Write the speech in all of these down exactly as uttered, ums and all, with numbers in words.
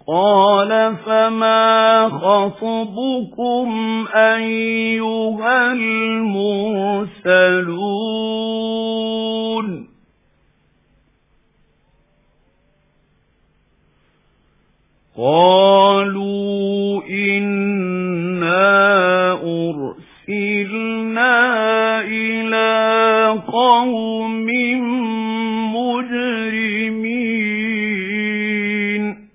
قال فما خطبكم أيها المرسلون قالوا إنا أرسلنا إلى قوم مجرمين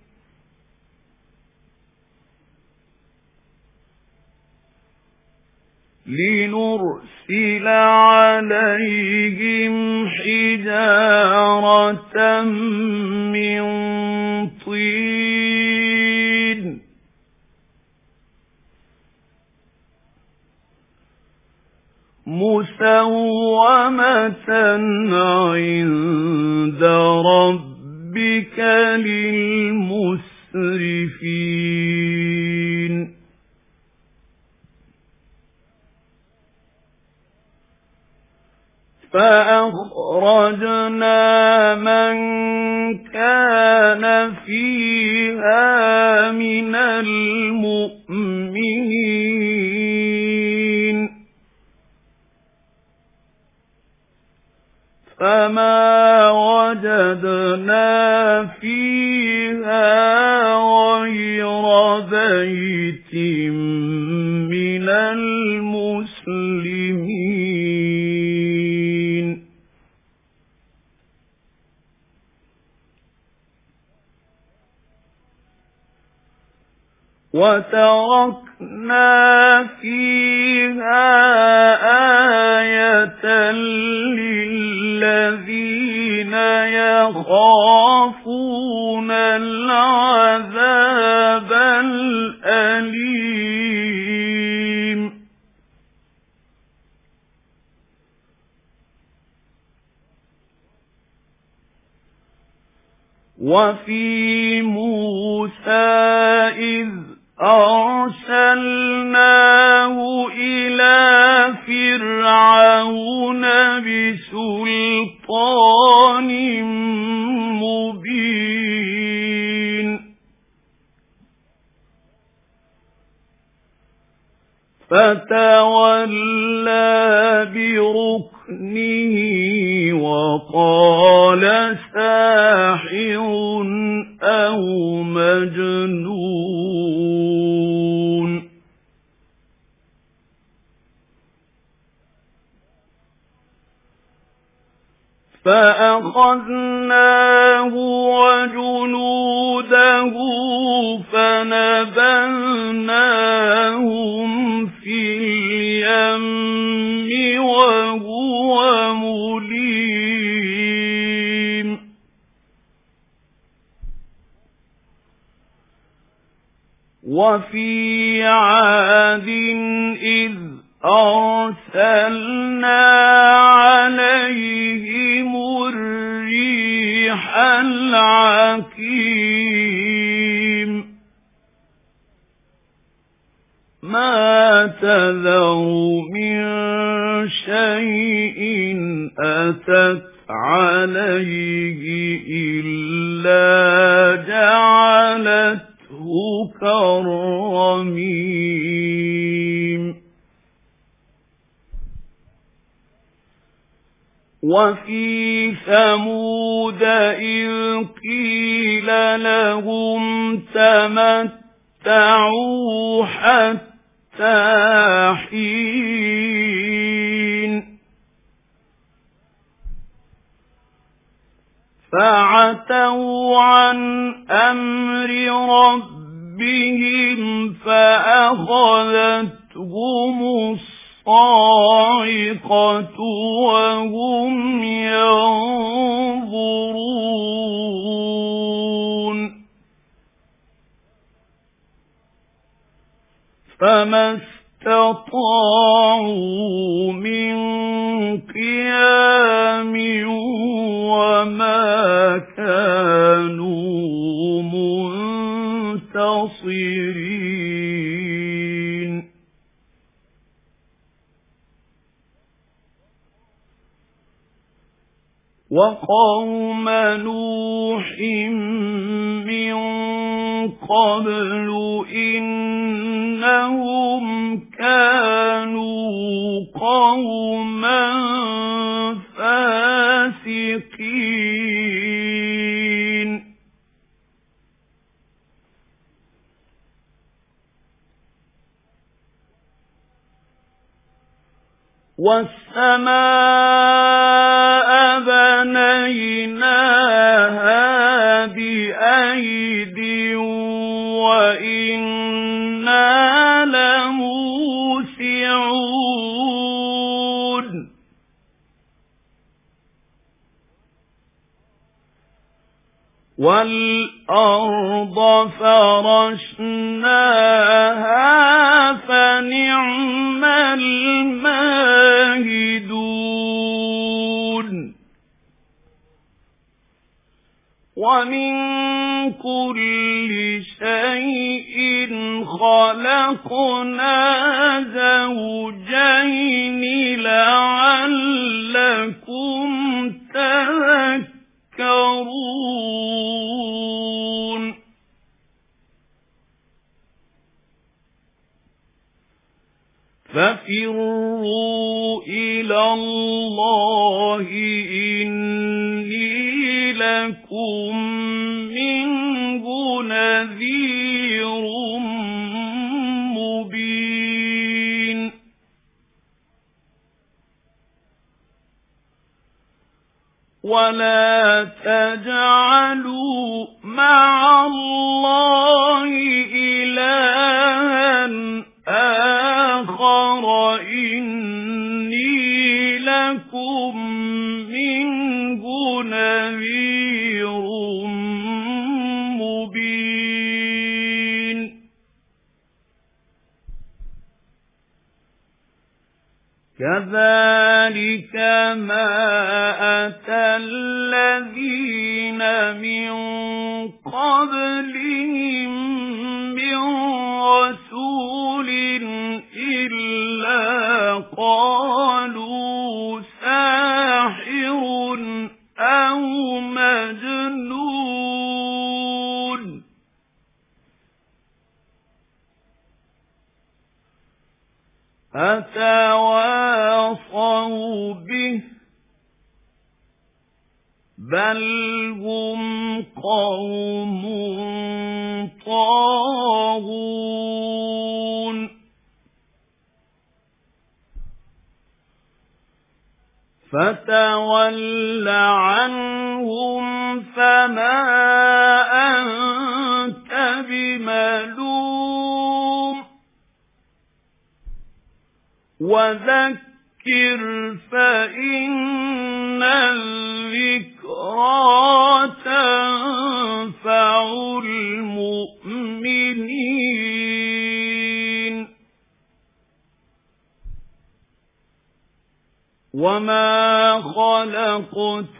لنرسل عليهم حجارة من طين مسومة عند ربك للمسرفين فأخرجنا من كان فيها من المؤمنين فما وجدنا فيها غير بيت من المسلمين وتركنا فيها آية للذين يخافون العذاب الأليم وفي موسى إذ أرسلناه إلى فرعون بسلطان مبين فتولى بركنه وقال ساحر أو مجنون فأخذناه وجنوده فنبذناهم في اليم وهو مليم وفي عاد إذ أرسلنا عليهم الريح العقيم ما تذر من شيء أتت عليه إلا جعلته كالرميم وفي ثمود إذ قيل لهم تمتعوا حتى حين فعتوا عن أمر ربهم فأخذتهم الصاعقة وهم ينظرون فما استطاعوا من قيام وما كانوا منتصرين وقوم نوح من قبل إنهم كانوا قوما فاسقين والسماء بنيناها بأيد وإنا لموسعون والأرض فرشناها فنعم الماهدون ومن كل شيء خلقنا زوجين لعلكم تذكرون ففروا إلى الله إني لكم منه نذير مبين ولا تجعلوا مع الله إلها آخر إني لكم منه نذير مبين كذلك ما أتى الذين من قبلهم من رسول إلا قالوا ساحر أو مجنون أتواصوا به بل هم قوم طاغون فتول عنهم فما أنت بملوم وذكر فإن الذكرى تنفع المؤمنين وما خلقت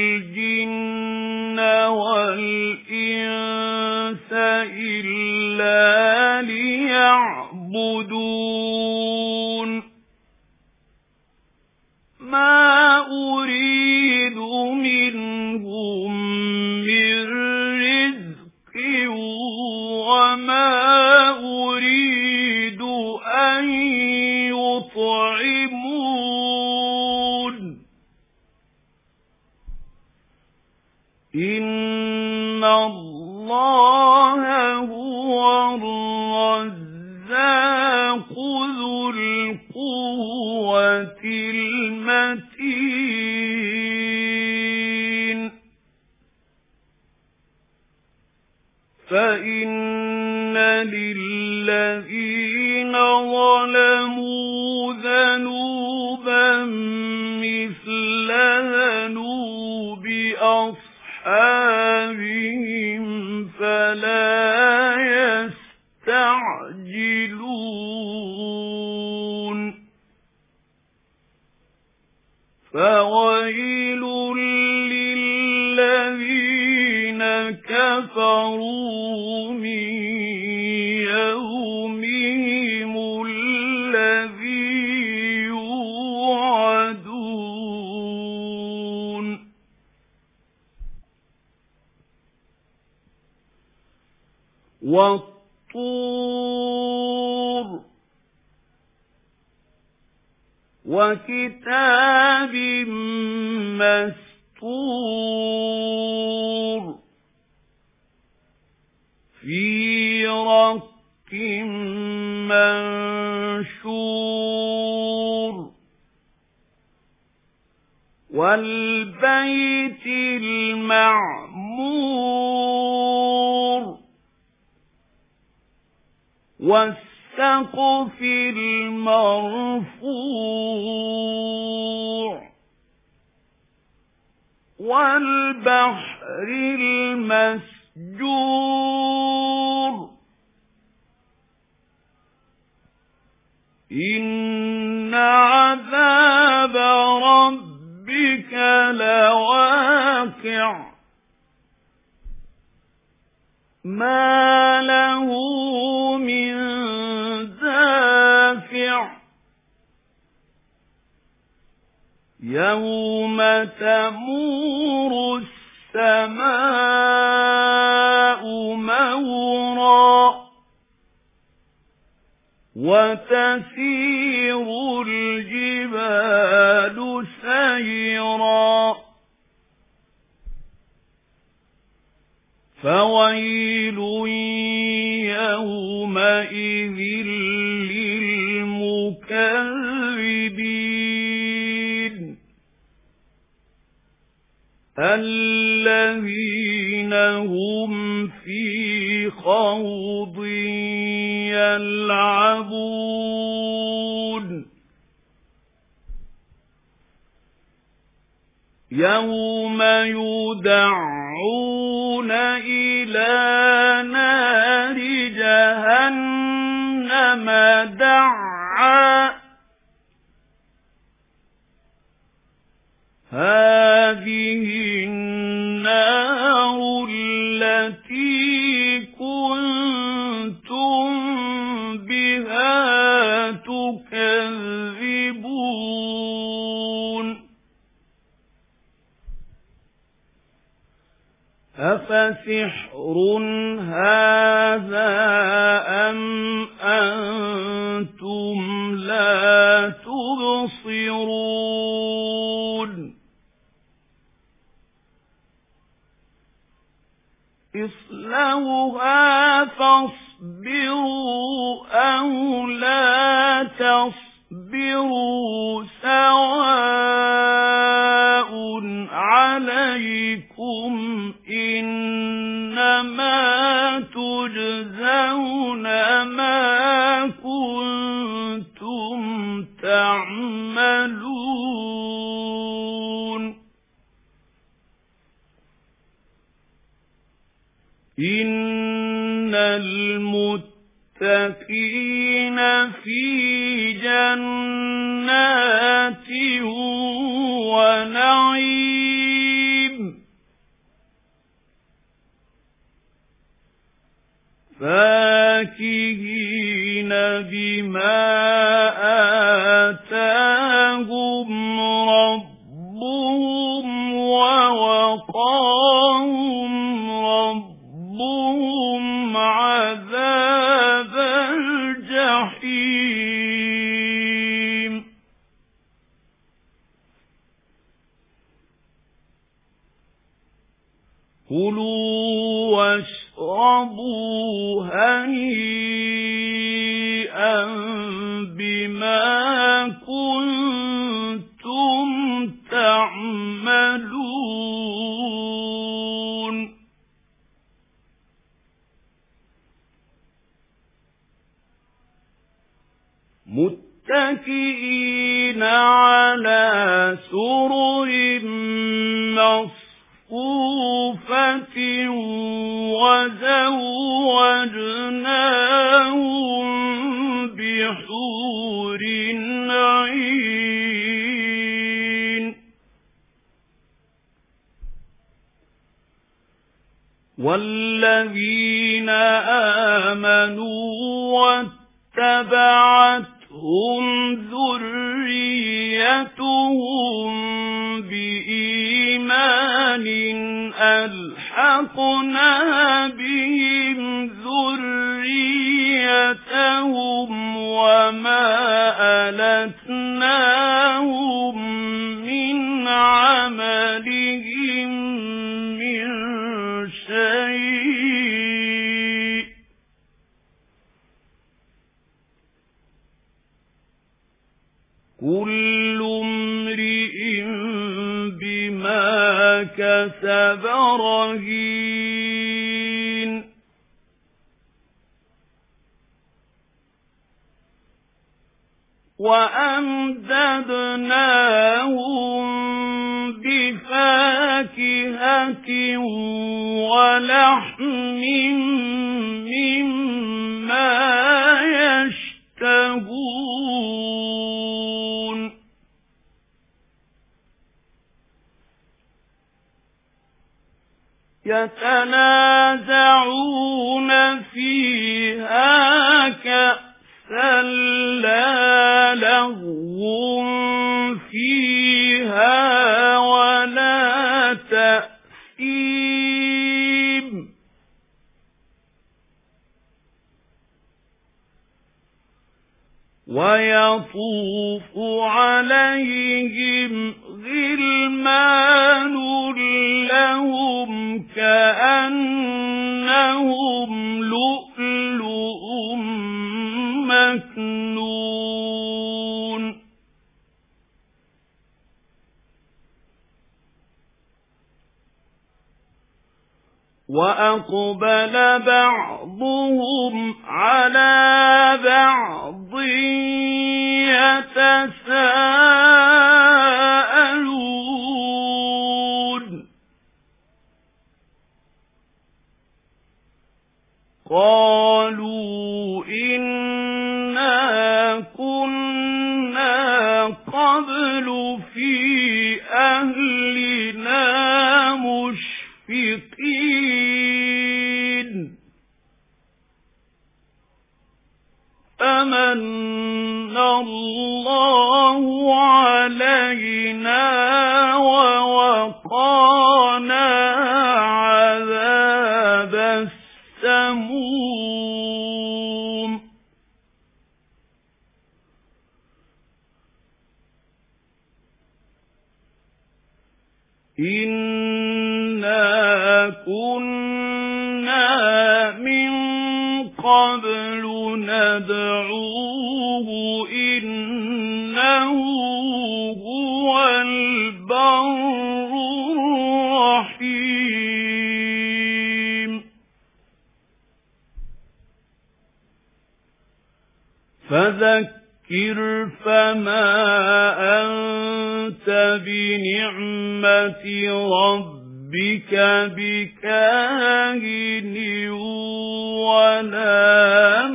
الجن والإنس إلا ليعبدون ما أريد منهم من رزق وما أريد أن يطعمون إن الله هو الرزاق ذو القوة المتين فإن للذين ظلموا ذنوبا مثل ذنوب أصحابهم فلا يستعجلون فويل للذين كفروا من يومهم الذي يوعدون وَالطُّورِ وَكِتَابٍ مَّسْطُورٍ فِي رَقٍّ مَّنشُورٍ وَالْبَيْتِ الْمَعْمُورِ وَالسَّقْفِ الْمَرْفُوعِ وَالْبَحْرِ الْمَسْجُورِ إِنَّ عَذَابَ رَبِّكَ لَوَاقِعٌ مَا لَهُ مِن دَافِعٍ يَوْمَ تَمُورُ السَّمَاءُ مَوْرًا وَتَسِيرُ الْجِبَالُ سَيْرًا فَوَيْلٌ يَوْمَئِذٍ لِّلْمُكَذِّبِينَ الَّذِينَ هُمْ فِي خَوْضٍ يَلْعَبُونَ يَوْمَ يُدَعُّونَ إِلَى نَارِ جَهَنَّمَ دَعًّا هَذِهِ النَّارُ الَّتِي كُنتُم بِهَا تُكَذِّبُونَ أَفَسِحْرٌ هَذَا أَمْ أَنْتُمْ لَا تُبْصِرُونَ اصْلَوْهَا فَاصْبِرُوا أَوْ لَا تَصْبِرُوا سَوَاءٌ عَلَيْكُمْ إِنَّمَا تُجْزَوْنَ مَا كُنتُمْ تَعْمَلُونَ إِنَّ الْمُتَّقِينَ فِي جَنَّاتٍ وَنَعِيمٍ فَاكِهِينَ بِمَا آتَاهُمْ رَبُّهُمْ وَوَقَاهُمْ رَبُّهُمْ عَذَابَ الْجَحِيمِ كُلُوا وَاشْرَبُوا هَنِيئًا بِمَا كُنتُمْ تَعْمَلُونَ مُتَّكِئِينَ عَلَى سُرُرٍ مَّصْفُوفَةٍ وَزَوَّجْنَاهُم بِحُورٍ عِينٍ وَالَّذِينَ آمَنُوا وَاتَّبَعَتْهُمْ ذُرِّيَّتُهُم بِإِيمَانٍ أَلْحَقْنَا بِهِمْ ذريتهم وما ألتناهم من عملهم من شيء كل امرئ بما كسب رهين وأمددناهم بفاكهة ولحم مما يشتهون يتنازعون فيها كأسا لا لغو فيها ولا تأثيم ويطوف عليهم غلمان لهم كأنهم لؤلؤ مكنون وأقبل بعضهم على بعض يتساءلون قالوا إنا كنا قبل في أهلنا مشفقين فمن الله علينا ووقانا عذاب السموم إنا كنا من قبل ندعوه إنه هو البر الرحيم فذكر فما أنت بنعمة ربك بكاهن ولا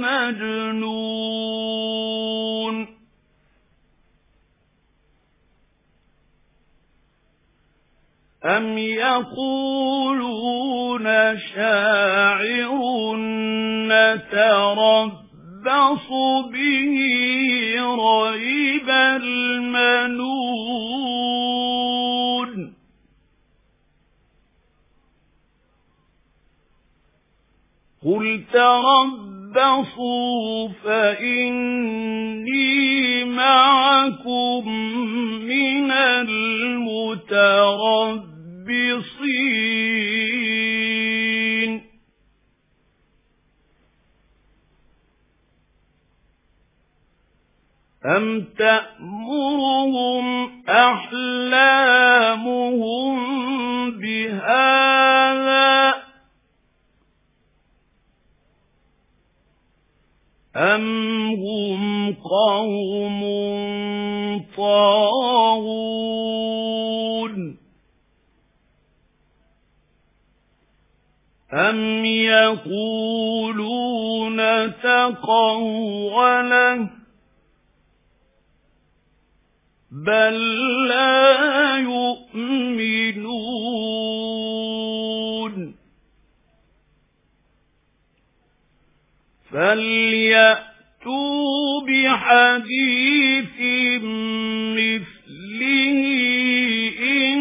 مجنون أم يقولون شاعر نتربص به ريب المنون قل تربصوا فإني معكم من المتربصين أم تأمرهم أحلامهم بهذا أم هم قوم طاغون أم يقولون تقوله بل لا يؤمنون فليأتوا بحديث مثله إن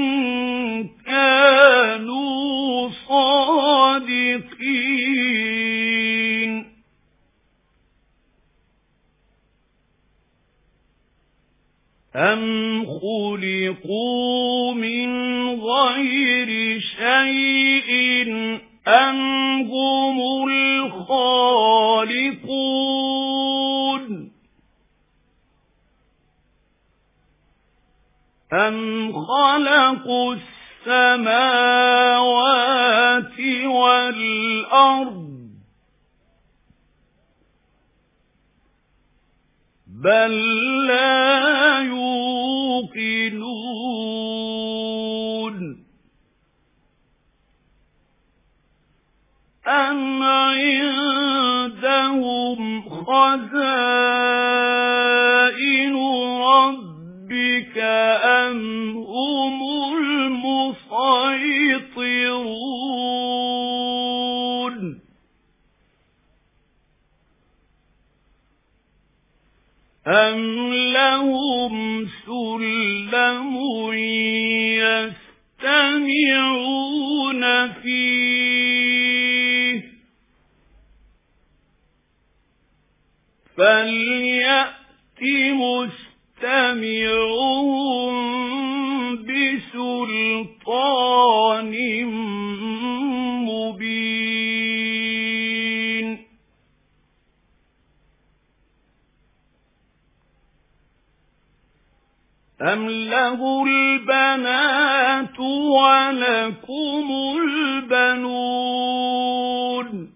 كانوا صادقين خُلِقُوا مِنْ غَيْرِ شَيْءٍ أَمْ هُمُ الْخَالِقُونَ أَمْ خَلَقُوا السَّمَاوَاتِ وَالْأَرْضَ بَل لَّا يُوقِنُونَ أَمْ عِندَهُمْ خَزَائِنُ رَبِّكَ أَمْ هُمُ الْمُصَيْطِرُونَ أَمْ لَهُمْ سُلَّمٌ يَسْتَمِعُونَ فِيهِ فَلْيَأْتِ مُسْتَمِعُهُم بِسُلْطَانٍ مُّبِينٍ أَمْ لَهُ الْبَنَاتُ وَلَكُمُ الْبَنُونَ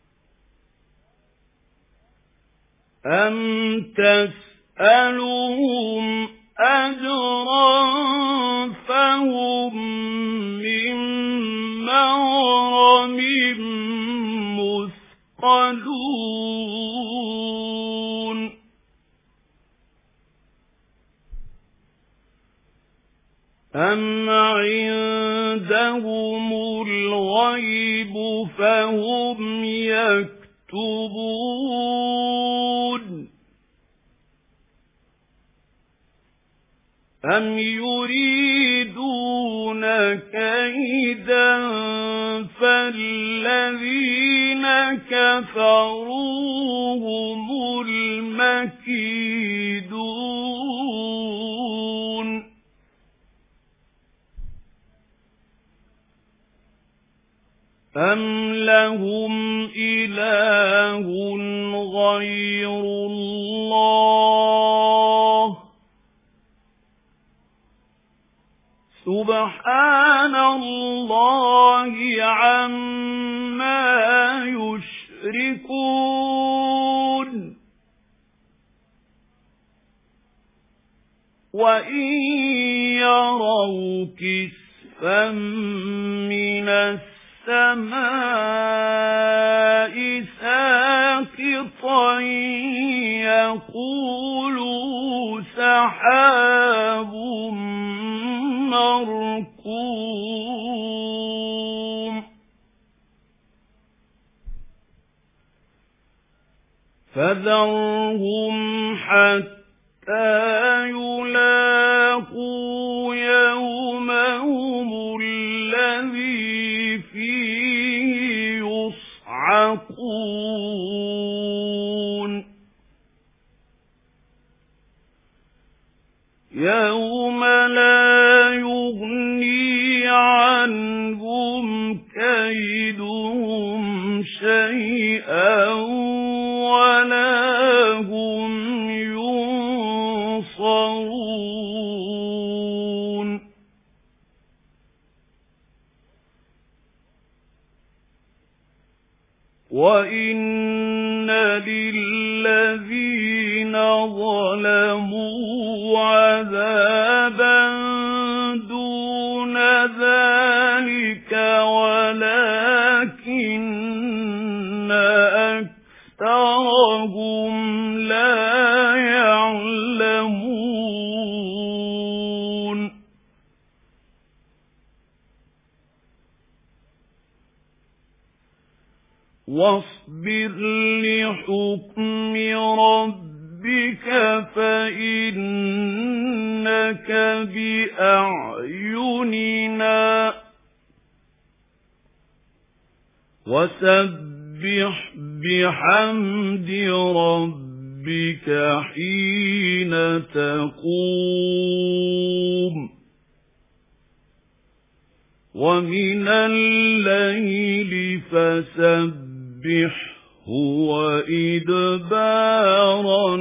أَمْ تَسْأَلُهُمْ أَجْرًا فَهُمْ مِنْ مَغْرَمٍ مُثْقَلُونَ أَمْ عِندَهُمُ الْغَيْبُ فَهُمْ يَكْتُبُونَ أَمْ يُرِيدُونَ كَيْدًا فَالَّذِينَ كَفَرُوا هُمُ الْمَكِيدُونَ أَمْ لَهُمْ إِلَٰهٌ غَيْرُ اللَّهِ سُبْحَانَ اللَّهِ عَمَّا يُشْرِكُونَ وَإِن يَرَوْا كِسْفًا مِّنَ السَّمَاءِ سَاقِطًا يَقُولُوا سَحَابٌ مَّرْكُومٌ فَذَرْهُمْ حَتَّى يُلَاقُوا يَوْمَهُمُ الَّذِي فِيهِ يُصْعَقُونَ يَوْمَ لَا يُغْنِي عَنْهُمْ كَيْدُهُمْ شَيْئًا وَلَا هُمْ يُنصَرُونَ وَإِنَّ لِلَّذِينَ ظَلَمُوا عَذَابًا دُونَ ذَلِكَ وَلَكِنَّ أَكْثَرَهُمْ لَا يَعْلَمُونَ وَاصْبِرْ لِحُكْمِ رَبِّكَ فَإِنَّكَ بِأَعْيُنِنَا وَسَبِّحْ بِحَمْدِ رَبِّكَ ربك حين تقوم ومن الليل فسبحه وإدبار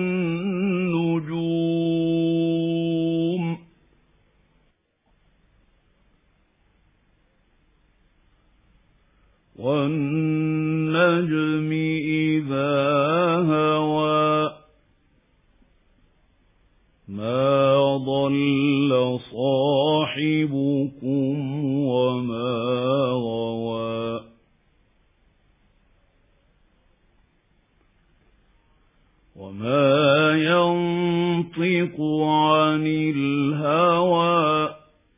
النجوم والنجم إذا هوى ما ضل صاحبكم وما غوى وما ينطق عن الهوى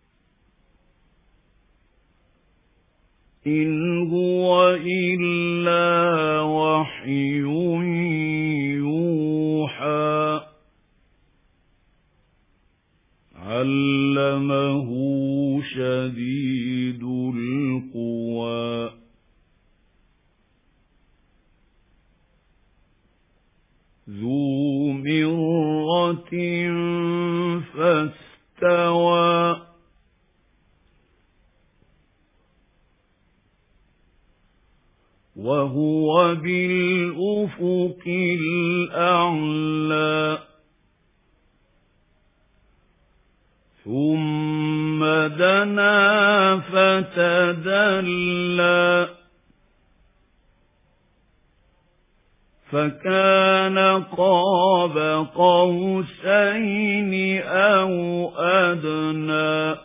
إن هو إلا وحي يوحى علمه شديد القوى ذو مرة فاستوى وهو بالأفق الأعلى ثم دنا فتدلى فكان قاب قوسين أو أدنى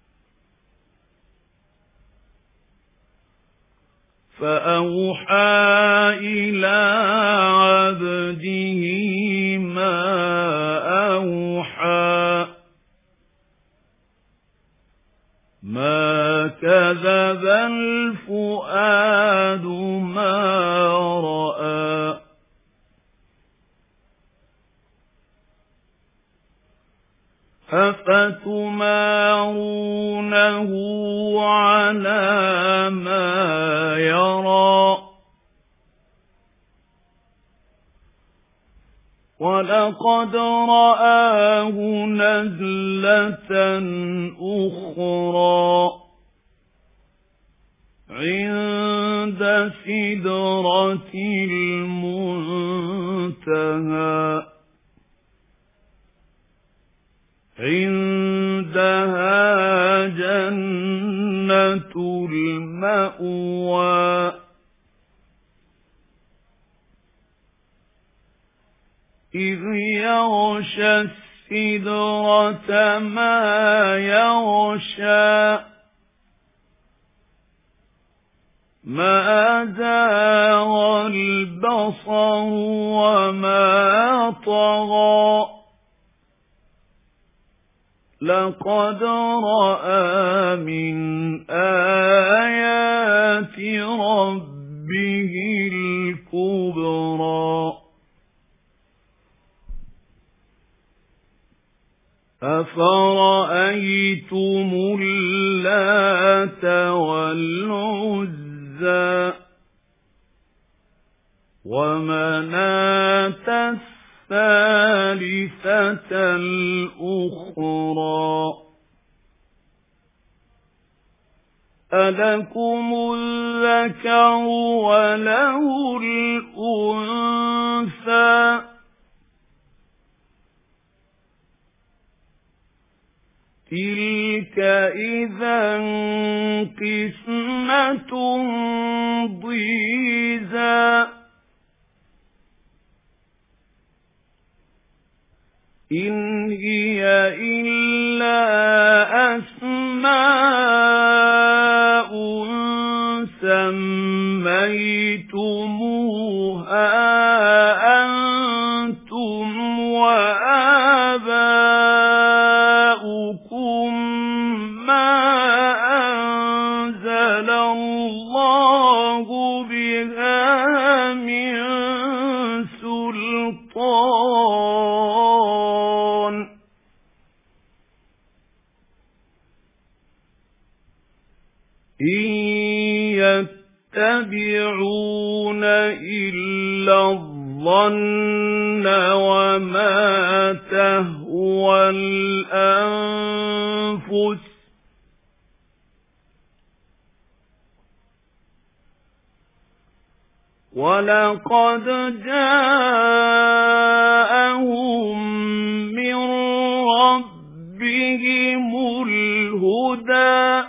فأوحى إلى عبده ما أوحى ما كذب الفؤاد ما رأى أفتمارونه على ما يرى ولقد رآه نزلة أخرى عند سدرة المنتهى عندها جنة المأوى إذ يغشى السدرة ما يغشى ما زاغ البصر وما طغى لقد رأى من آيات ربه الكبرى أفرأيتم اللات والعزى ومناة الثالثة الأخرى ألكم الذكر وله الأنثى تلك إذا قسمة ضيزى إن هي إلا أسماء سميتموها أنتم وآباؤكم ما أنزل الله بها من سلطان إن يتبعون إلا الظن الظَّنَّ وَمَا تَهْوَى الْأَنفُسُ وَلَقَدْ جَاءَهُم مِّن رَّبِّهِمُ الْهُدَىٰ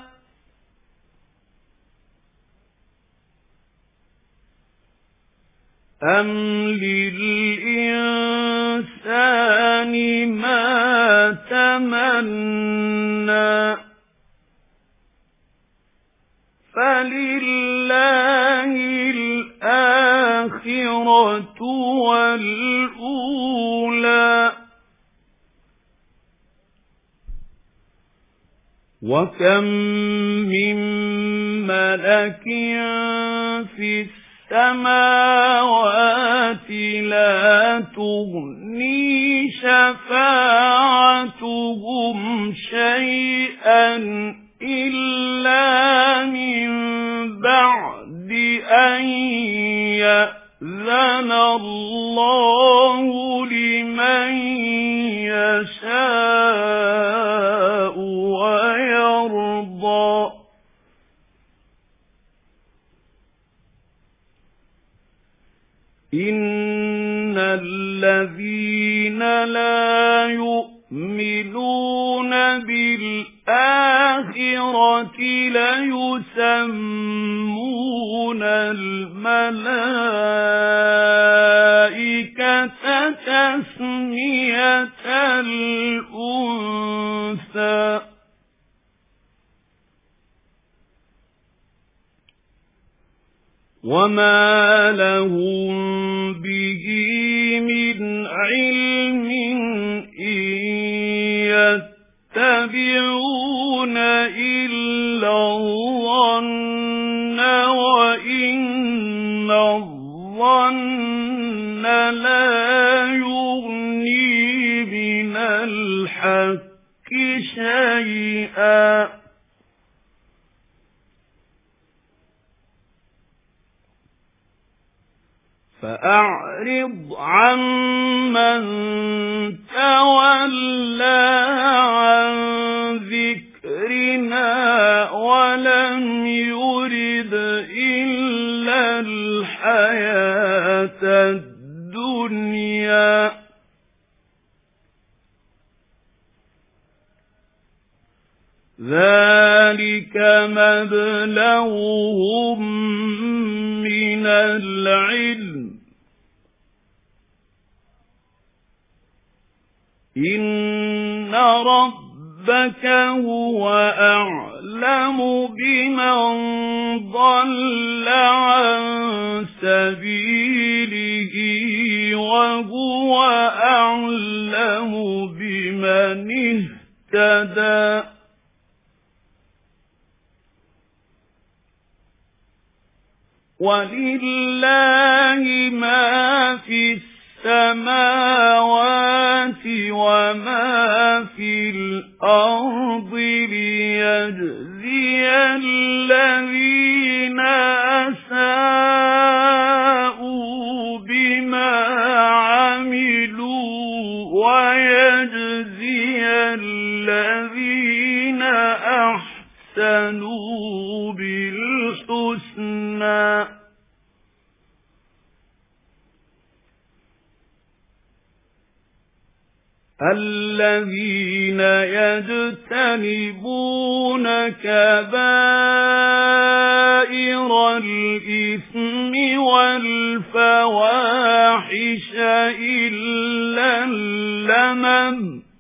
أَمْ لِلْإِنسَانِ مَا تَمَنَّىٰ فَلِلَّهِ الْآخِرَةُ وَالْأُولَىٰ وَكَم مِّن مَّلَكٍ فِي السَّمَاوَاتِ لَا تُغْنِي شَفَاعَتُهُمْ شَيْئًا إِلَّا مِن بَعْدِ أَن يَأْذَنَ اللَّهُ لِمَن يَشَاءُ وَيَرْضَىٰ إِنَّ الَّذِينَ لَا يُؤْمِنُونَ بِالْآخِرَةِ لَيُسَمُّونَ الْمَلَائِكَةَ تَسْمِيَةَ الْأُنثَىٰ وَمَا لَهُم بِهِ مِنْ عِلْمٍ إِن يَتَّبِعُونَ إِلَّا الظَّنَّ وَإِنَّ الظَّنَّ لَا يُغْنِي مِنَ الْحَقِّ شَيْئًا فَأَعْرِضْ عَمَّن تَوَلَّىٰ عَن ذِكْرِنَا وَلَمْ يُرِدْ إِلَّا الْحَيَاةَ الدُّنْيَا ذَلِكَ مَبْلَغُهُم مِّنَ الْعِلْمِ إِنَّ رَبَّكَ هُوَ أَعْلَمُ بِمَن ضَلَّ عَن سَبِيلِهِ وَهُوَ أَعْلَمُ بِمَنِ اهْتَدَىٰ وَلِلَّهِ مَا فِي السَّمَاوَاتِ وَمَا فِي الْأَرْضِ لِيَجْزِيَ الَّذِينَ أَسَاءُوا بِمَا عَمِلُوا وَيَجْزِيَ الَّذِينَ أَحْسَنُوا بِالْحُسْنَى الَّذِينَ يَجْتَنِبُونَ كَبَائِرَ الْإِثْمِ وَالْفَوَاحِشَ إِلَّا اللَّمَمَ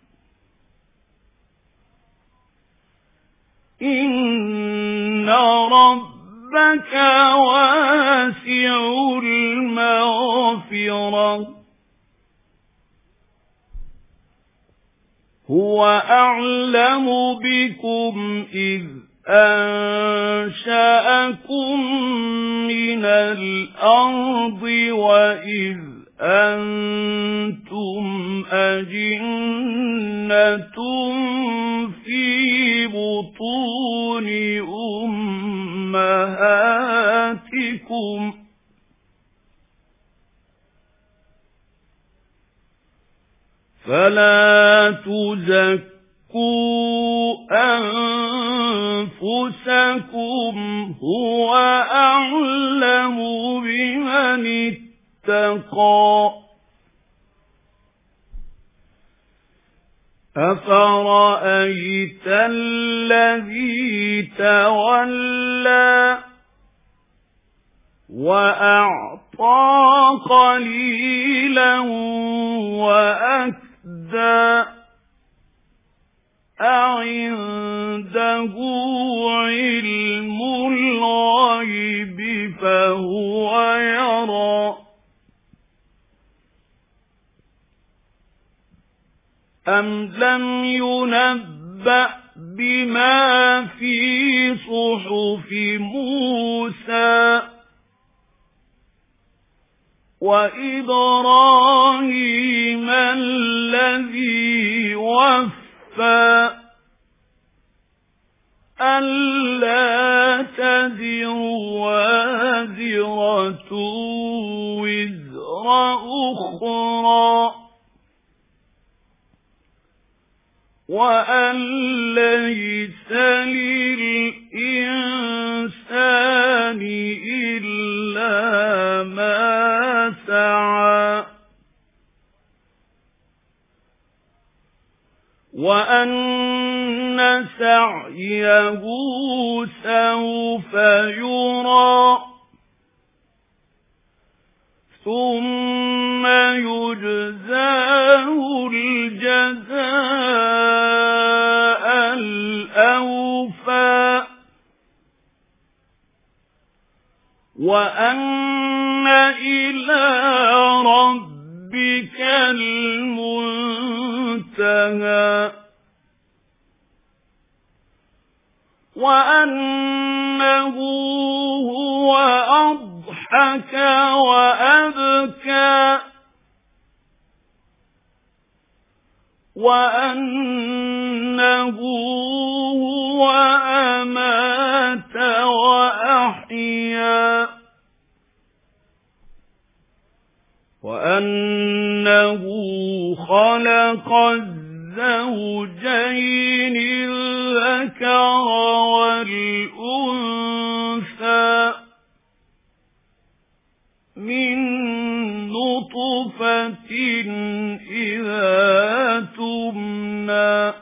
إِنَّ رَبَّكَ وَاسِعُ الْمَغْفِرَةِ هُوَ أَعْلَمُ بِكُمْ إِذْ أَنشَأَكُم مِّنَ الْأَرْضِ وَإِذْ أَنتُمْ أَجِنَّةٌ فِي بُطُونِ أُمَّهَاتِكُمْ فلا تزكوا أنفسكم هو أعلم بمن اتقى أفرأيت الذي تولى وأعطى قليلا وأكدى أعنده علم الغيب فهو يرى أم لم ينبأ بما في صحف موسى وإبراهيم الذي وفى ألا تزر وازرة وزر أخرى وأن ليس للإنسان إلا ما سعى وأن سعيه سوف يرى ثم يجزاه الجزاء الأوفى وأن إلى ربك المنتهى وأنه هو أضحك وأبكى وأنه هو أمات وأحيا وأنه خلق الزوجين الذكر والأنثى من نطفة إذا تمنى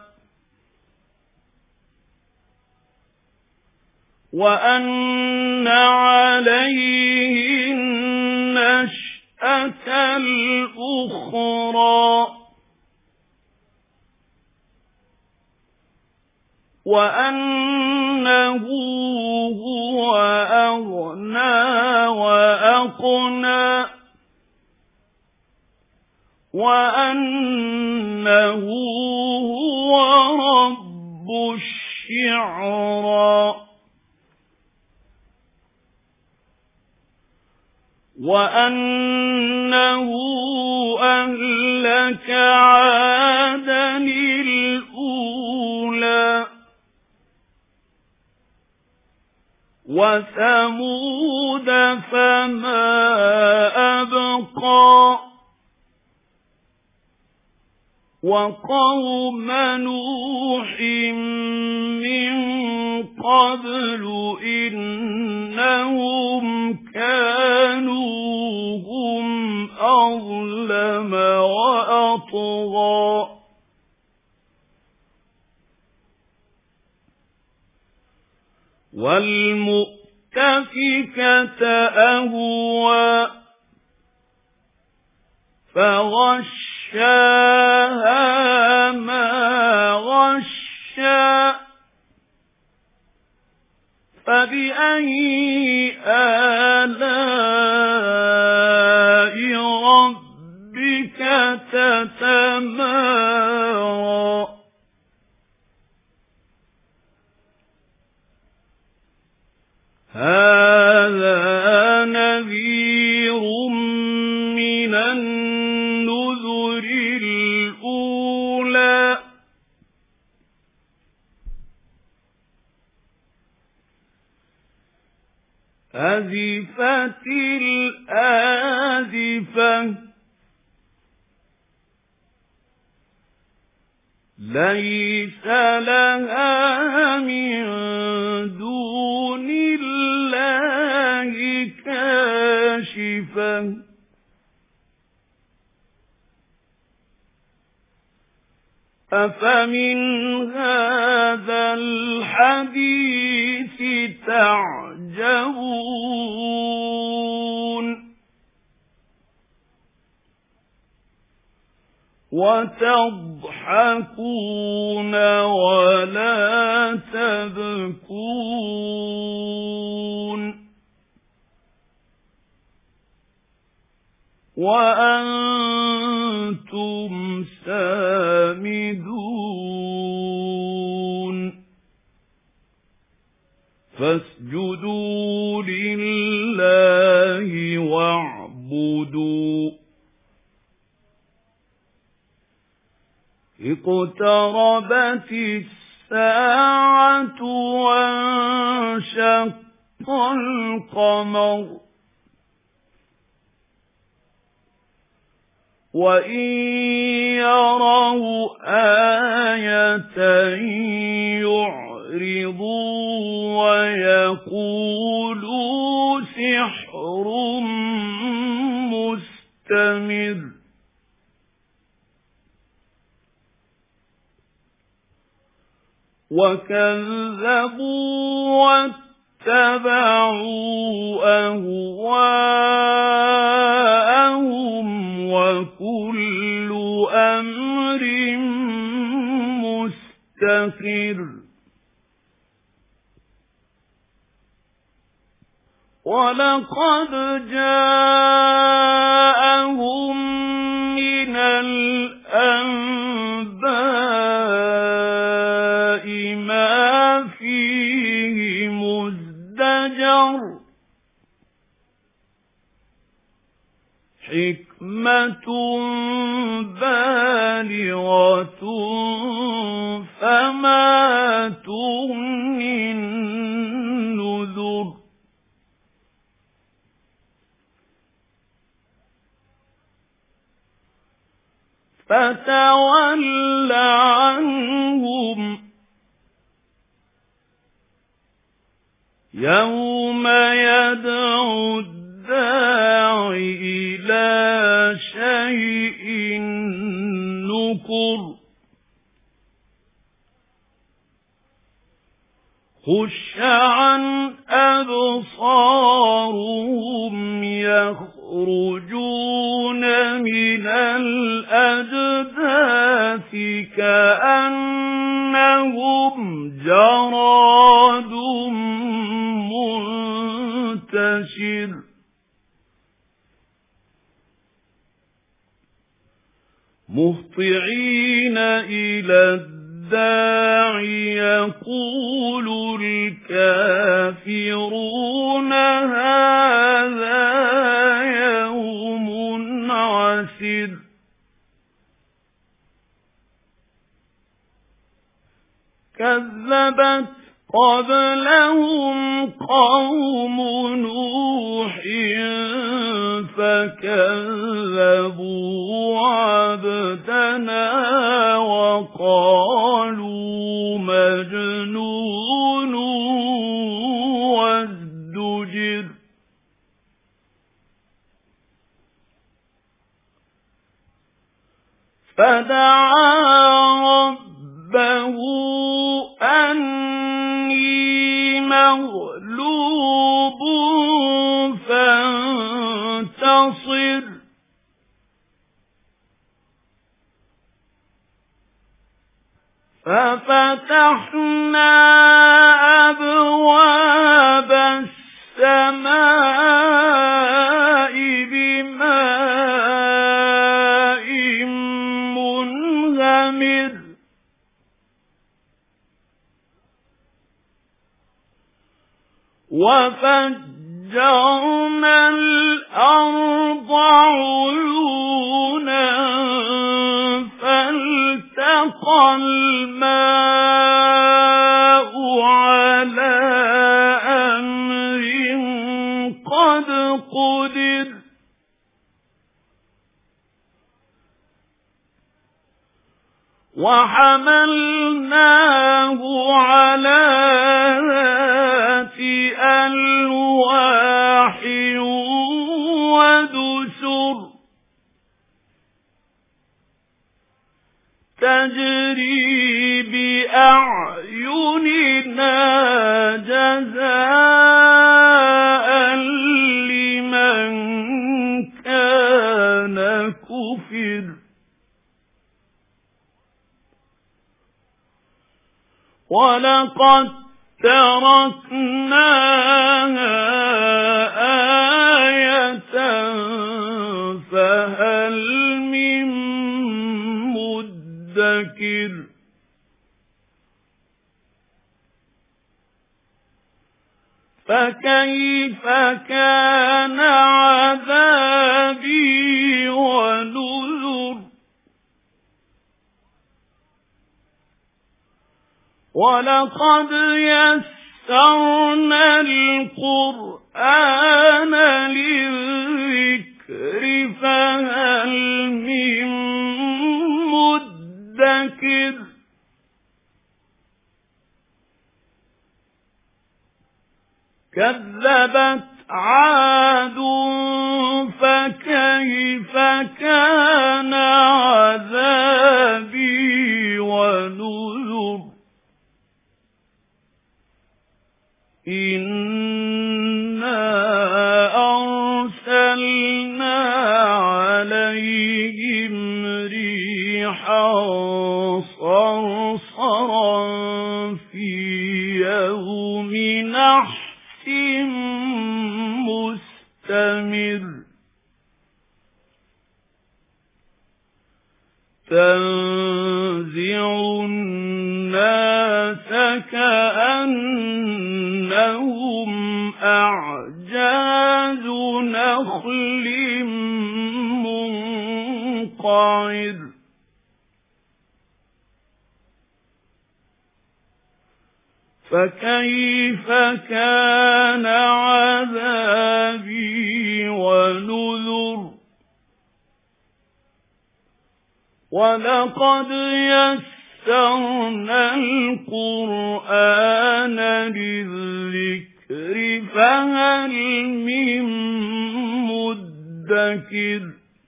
وأن عليه النشأة الأخرى وأنه هو أغنى وأقنى وأنه هو رب الشعرى وأنه أهلك عادا الأولى وثمود فما أبقى وقوم نوح من قبل إنهم كانوا هم أظلم وأطغى والمؤتفكة أهوى فغشاها ما غشى فبأي آلاء ربك تتمارى هذا نذير من النذر الأولى أزفت الآزفة لَيْسَ لَهَا مِن دُونِ اللَّهِ كَاشِفَةٌ أَفَمِنْ هَذَا الْحَدِيثِ تَعْجَبُونَ وَتَضْحَكُونَ وَلَا تَبْكُونَ وَأَنْتُمْ سَامِدُونَ فَاسْجُدُوا لِلَّهِ وَاعْبُدُوا اقتربت الساعة وانشق القمر وإن يروا آية يعرضوا ويقولوا سحر مستمر وَكَذَّبُوا وَاتَّبَعُوا أَهْوَاءَهُمْ وَكُلُّ أَمْرٍ مُسْتَقِرٌّ وَلَقَدْ جَاءَهُم مِّنَ الْأَنبَاءِ مَا فِيهِ مُزْدَجَرٌ حِكْمَةٌ بَالِغَةٌ فَمَا تُغْنِ النُّذُرُ فَتَوَلَّ عَنْهُمْ يَوْمَ يَدْعُ الدَّاعِ إِلَى شَيْءٍ نُكُرٍ خُشَّ عَنْ أَبْصَارُهُمْ يَخْرُجُونَ مِنَ الْأَجْدَاثِ كَأَنَّهُمْ جَرَادٌ مُنتَشِرٌ مُهْطِعِينَ إِلَى الدَّاعِ يَقُولُ الْكَافِرُونَ هَذَا يَوْمٌ عَسِرٌ كَذَّبَتْ قَبْلَهُمْ قَوْمُ نُوحٍ فَكَذَّبُوا عَبْدَنَا وَقَالُوا مَجْنُونٌ وَازْدُجِرَ فَدَعَا رَبَّهُ أَنِّي مَغْلُوبٌ فَانتَصِرْ فَفَتَحْنَا أَبْوَابَ السَّمَاءِ بِمَاءٍ مُنْهَمِرٍ وَفَجَّرْنَا الْأَرْضَ عُيُونًا فَالْتَقَى الْمَاءُ عَلَى أَمْرٍ قَدْ قُدِرَ وحملناه على ذات ألواح ودسر تجري بأعيننا جزاء لمن كان كفر ولقد تركناها آية فهل من مدكر فكيف كان عذابي ونذر ولقد يسرنا القرآن للذكر فهل من مدكر كذبت عاد فكيف كان عذابي ونذر إنا أرسلنا عليهم ريحا صرصرا في يوم نحس مستمر تنزع الناس كأنهم أعجاز نخل منقعر فكيف كان عذابي ونذر ولقد يسرنا القرآن للذكر فهل من مدكر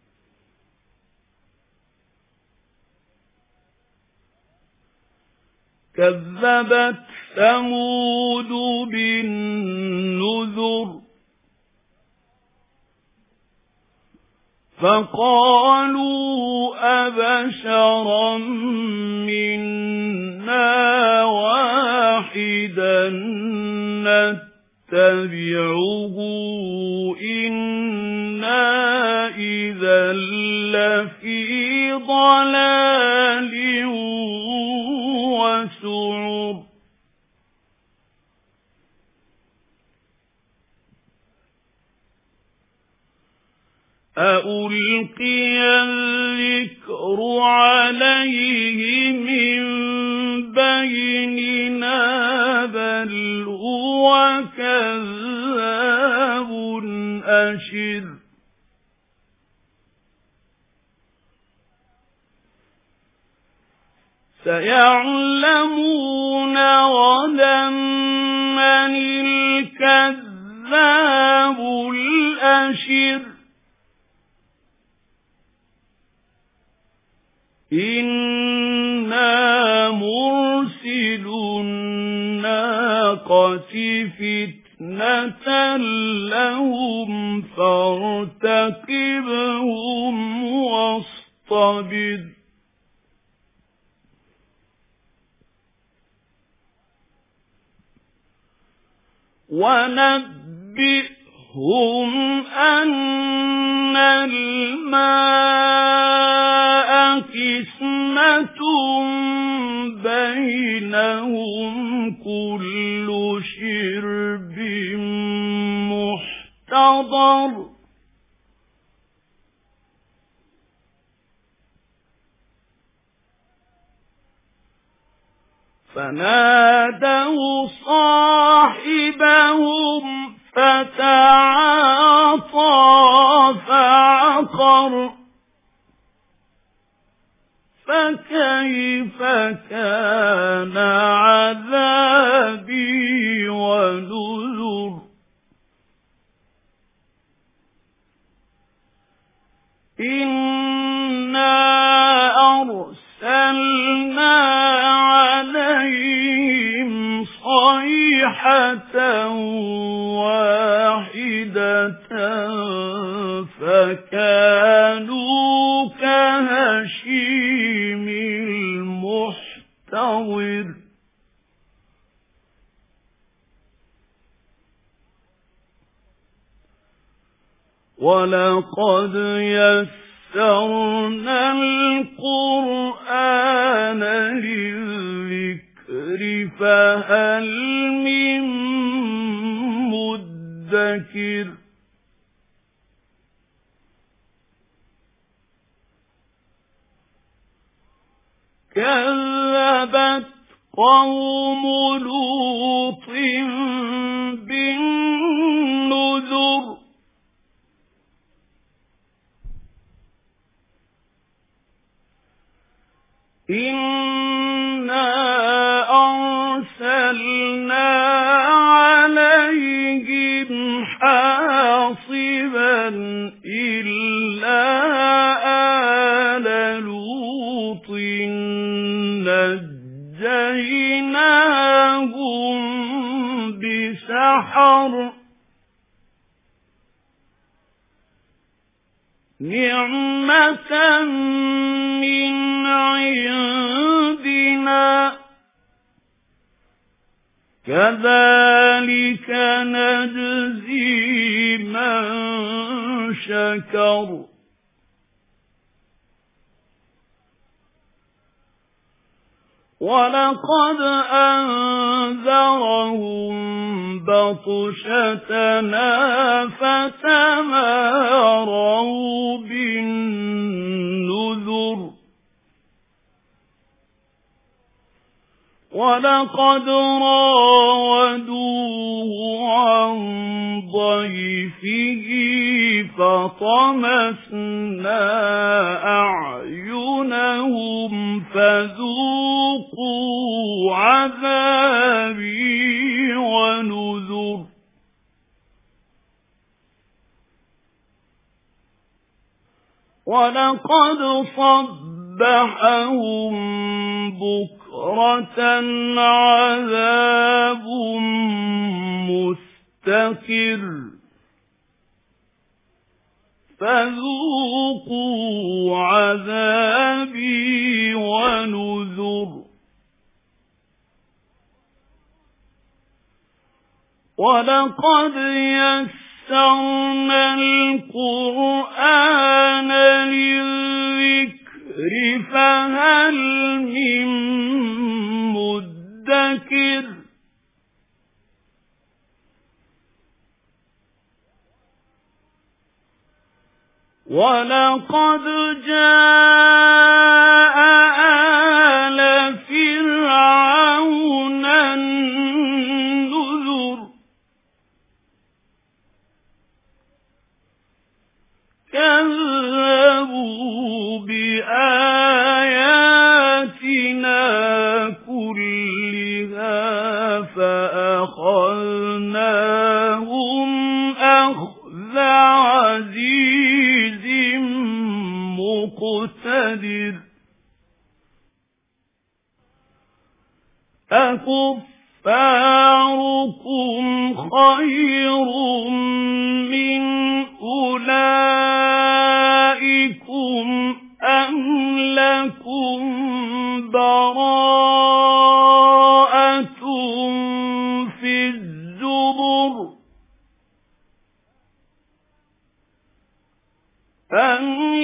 كذبت ثمود بالنذر فقالوا أبشرا منا واحدا نتبعه إنا إذا لفي ضلال وسعر أُلْقِيَ الذِّكْرُ عَلَيْهِ مِنْ بَيْنِنَا بَلْ هُوَ كَذَّابٌ أَشِرٌ سيعلمون غدا من الكذاب الأشر إنا مرسل الناقة فتنة لهم فارتقبهم واصطبر ونبئهم أن الماء قسمة بينهم كل شرب محتضر فنادوا صاحبهم فتعاطى فعقر فكيف كيف كان عذابي ونذر إنا أرسلنا عليهم صيحة واحدة فكانوا كهشيم المحتضر ولقد يسرنا القرآن للذكر فهل من مدكر كذبت قوم لوط بالنذر إنا أرسلنا عليهم حاصبا إلا آل لوط نجيناهم بسحر نعمة من عندنا كذلك نجزي من شكر ولقد أنذرهم بطشتنا فتماروا بالنذر ولقد راودوه عن ضيفه فطمسنا أعينهم فذوقوا عذابي ونذر ولقد صبحهم بكرة عذاب مستقر فذوقوا عذابي ونذر ولقد يسرنا القرآن للذكر فهل من مدكر ولقد جاء آل فرعون النذر كذبوا بآياتنا كلها فأخذناهم أخذ عزيز مقتدر أكفاركم خير من أولئكم أم لكم براءة في الزبر أم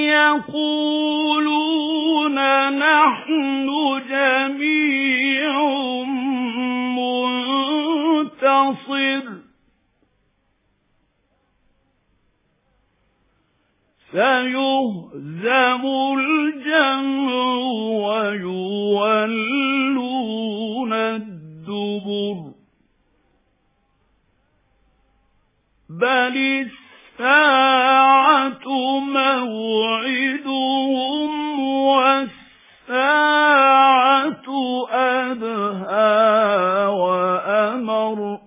يقولون نحن جميع منتصر سيهزم الجمع ويولون الدبر بل الساعة موعدهم والساعة وَالسَّاعَةُ أَدْهَىٰ وَأَمَرُّ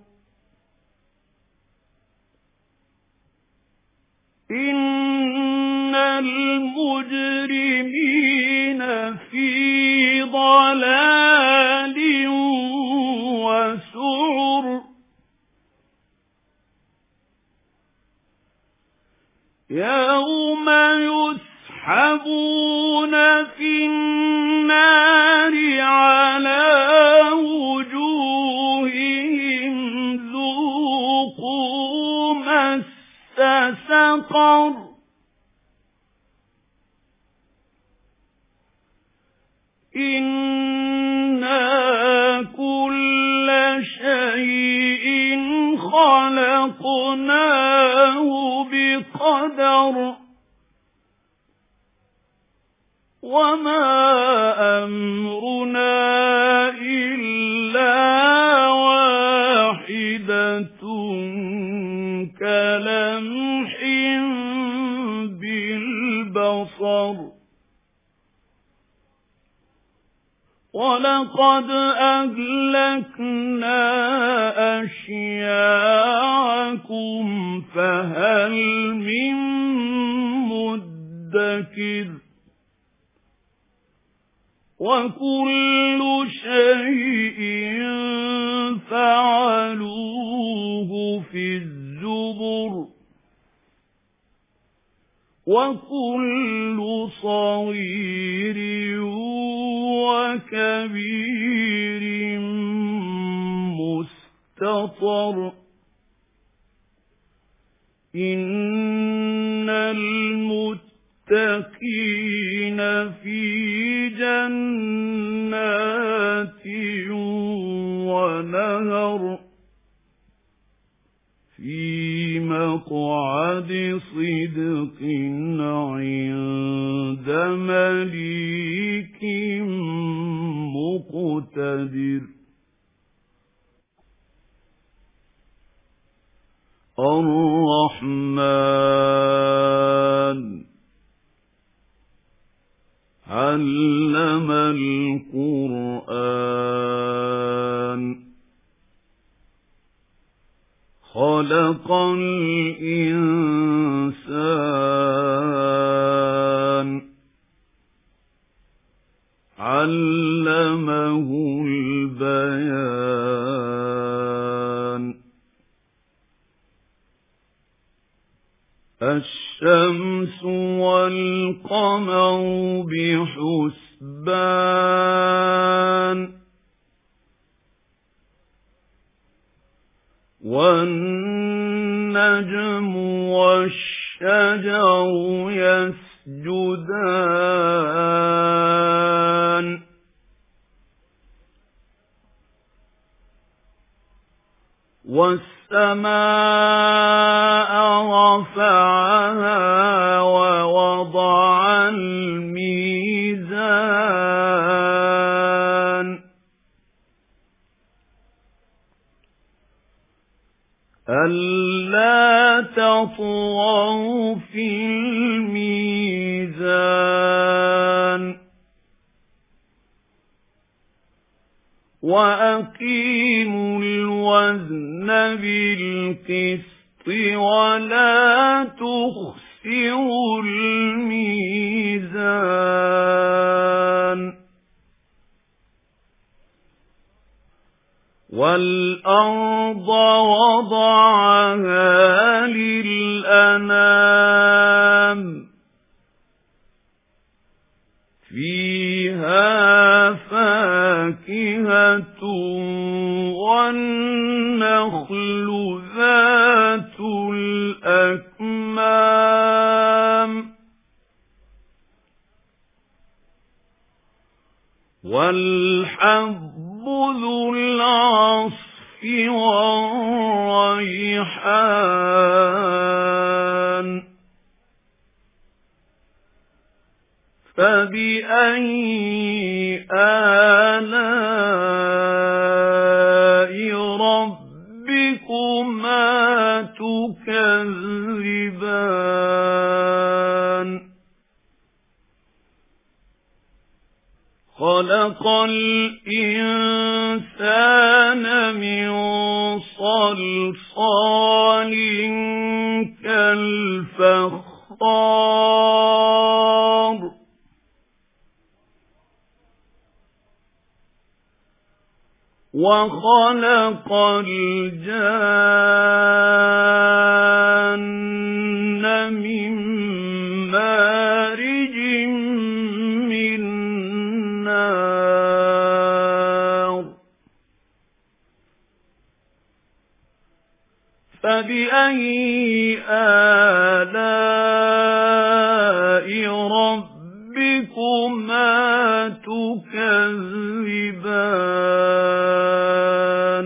إِنَّ الْمُجْرِمِينَ فِي ضَلَالٍ وَسُعُرٍ يَوْمَ يُسْحَبُونَ فِي النَّارِ عَلَى وُجُوهِهِمْ ذُوقُوا مَسَّ سَقَرَ إِنَّا كُلَّ شَيْءٍ خَلَقْنَاهُ بِقَدَرٍ وَمَا أَمْرُنَا إِلَّا وَاحِدَةٌ كَلَمْحٍ بِالْبَصَرِ وَلَقَدْ أَهْلَكْنَا أَشْيَاعَكُمْ فَهَلْ مِن مُّدَّكِرٍ وَكُلُّ شَيْءٍ فَعَلُوهُ فِي الزُّبُرِ وَكُلُّ صَغِيرٍ وَكَبِيرٍ مُسْتَطَرٍ إِنَّ الْمُتَّقِينَ فِي جَنَّاتٍ وَنَهَرٍ فِي مَقْعَدِ صِدْقٍ عِندَ مَلِيكٍ مُقْتَدِرٍ الرَّحْمَنُ عَلَّمَ الْقُرْآنَ خَلَقَ الْإِنسَانَ عَلَّمَهُ الْبَيَانَ الشَّمْسُ وَالْقَمَرُ بِحُسْبَانٍ وَالنَّجْمُ وَالشَّجَرُ يَسْجُدَانِ وَالسَّمَاءَ رَفَعَهَا وَوَضَعَ الْمِيزَانَ أَلَّا تَطْغَوْا فِي الْمِيزَانِ وَأَقِيمُوا الْوَزْنَ بِالْقِسْطِ وَلَا تُخْسِرُوا الْمِيزَانَ وَالْأَرْضَ وَضَعَهَا لِلْأَنَامِ فِيهَا فَاكِهَةٌ وَالنَّخْلُ ذَاتُ الْأَكْمَامِ وَالْحَبُّ ذُو الْعَصْفِ وَالرَّيْحَانُ فَبِأَيِّ آلَاءِ رَبِّكُمَا تُكَذِّبَانِ خَلَقَ الْإِنسَانَ مِنْ صَلْصَالٍ كَالْفَخَّارِ وَخَلَقَ الْجَانَّ مِنْ مَارِجٍ مِنْ نَارٍ فَبِأَيِّ آلَاءِ رَبِّكُمَا تُكَذِّبَانِ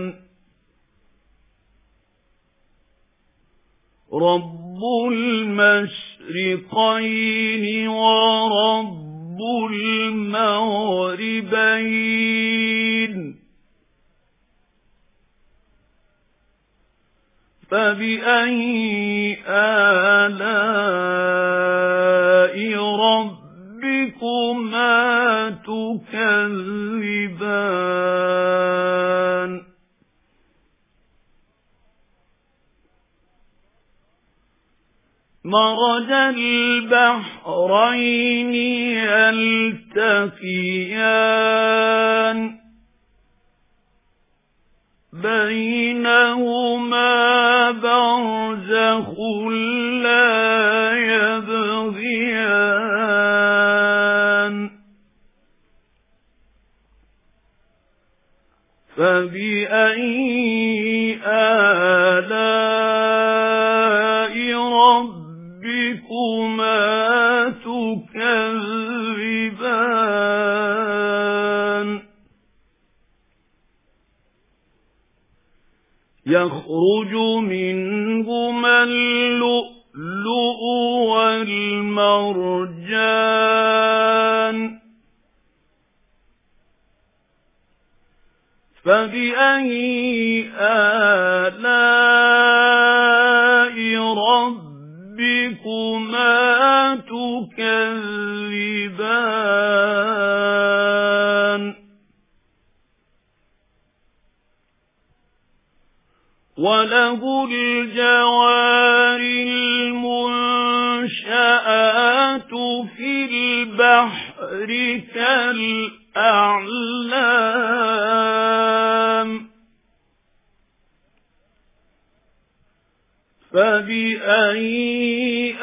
رَبُّ الْمَشْرِقَيْنِ وَرَبُّ الْمَغْرِبَيْنِ فَبِأَيِّ آلَاءِ رَبِّكُمَا تُكَذِّبَانِ مَرَجَ الْبَحْرَيْنِ يَلْتَقِيَانِ بَيْنَهُمَا بَرْزَخٌ لَّا يَبْغِيَانِ فَبِأَيِّ آلَاءِ رَبِّكُمَا تُكَذِّبَانِ يَخْرُجُ مِنْهُمَا اللُّؤْلُؤُ وَالْمَرْجَانُ فَبِأَيِّ آلَاءِ رَبِّكُمَا تُكَذِّبَانِ وَلَهُ الْجَوَارِ الْمُنشَآتُ فِي الْبَحْرِ كَالْأَعْلَامِ فَبِأَيِّ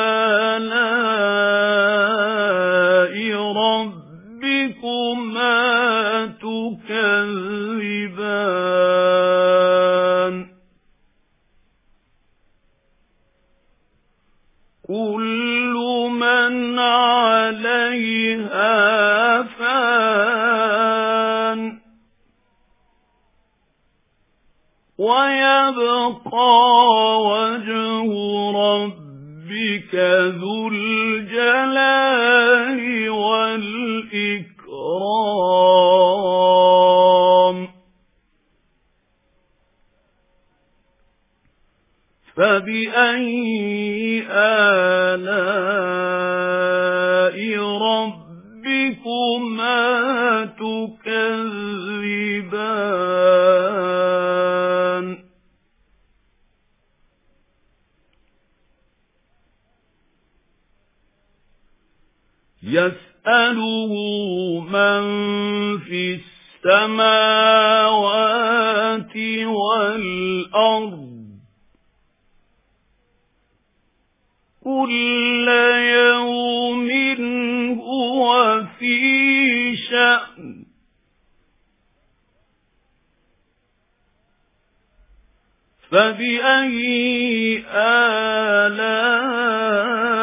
آلَاءِ رَبِّكُمَا تُكَذِّبَانِ كُلُّ مَنْ عَلَيْهَا فَانٍ وَيَبْقَى وَجْهُ رَبِّكَ ذُو الْجَلَالِ وَالْإِكْرَامِ فَبِأَيِّ آلَاءِ رَبِّكُمَا تُكَذِّبَانِ يَسْأَلُهُ مَن فِي السَّمَاوَاتِ وَالْأَرْضِ كُلَّ يَوْمٍ هُوَ فِي شَأْنٍ فَبِأَيِّ آلَاءِ رَبِّكُمَا تُكَذِّبَانِ رَبُّ الْمَشْرِقَيْنِ وَرَبُّ الْمَغْرِبَيْنِ فَبِأَيِّ آلَاءِ رَبِّكُمَا تُكَذِّبَانِ مَرَجَ الْبَحْرَيْنِ يَلْتَقِيَانِ بَيْنَهُمَا بَرْزَخٌ لَّا يَبْغِيَانِ فَبِأَيِّ آلَاءِ رَبِّكُمَا تُكَذِّبَانِ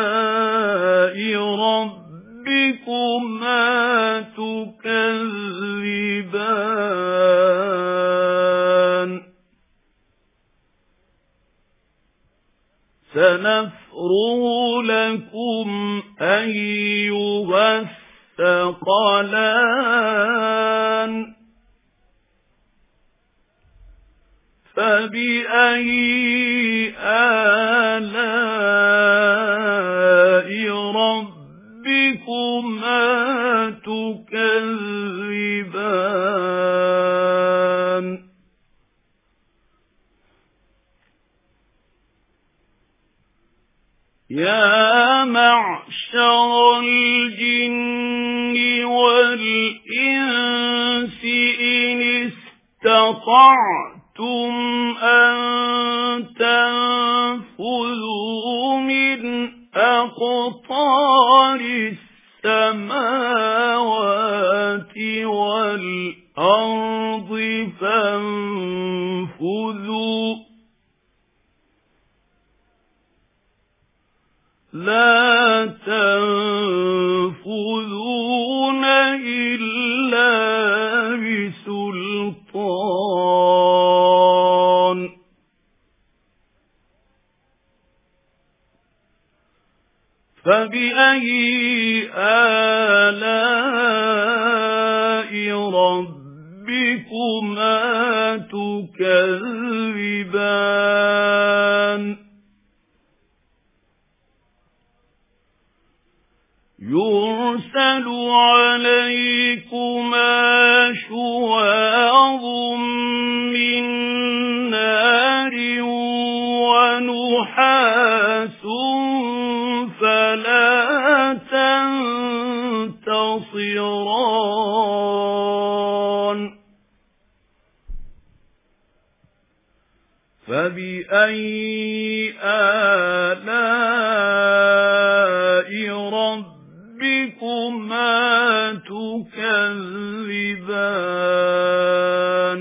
سَنَفْرُغُ لَكُمْ أَيُّهَ الثَّقَلَانِ فَبِأَيِّ آلَاءِ رَبِّكُمَا تُكَذِّبَانِ تُكَذِّبَانِ يَا مَعْشَرَ الْجِنِّ وَالْإِنسِ إِنِ اسْتَطَعْتُمْ أَن تَنفُذُوا مِنْ أَقْطَارِ السَّمَاوَاتِ وَالْأَرْضِ فَانفُذُوا لَا تَنفُذُونَ إِلَّا بِسُلْطَانٍ فَبِأَيِّ آلَاءِ رَبِّكُمَا تُكَذِّبَانِ يُرْسَلُ عَلَيْكُمَا شُوَاظٌ مِّن نَّارٍ وَنُحَاسٌ فَلَا تَنتَصِرَانِ فَبِأَيِّ آلَاءِ رَبِّكُمَا تُكَذِّبَانِ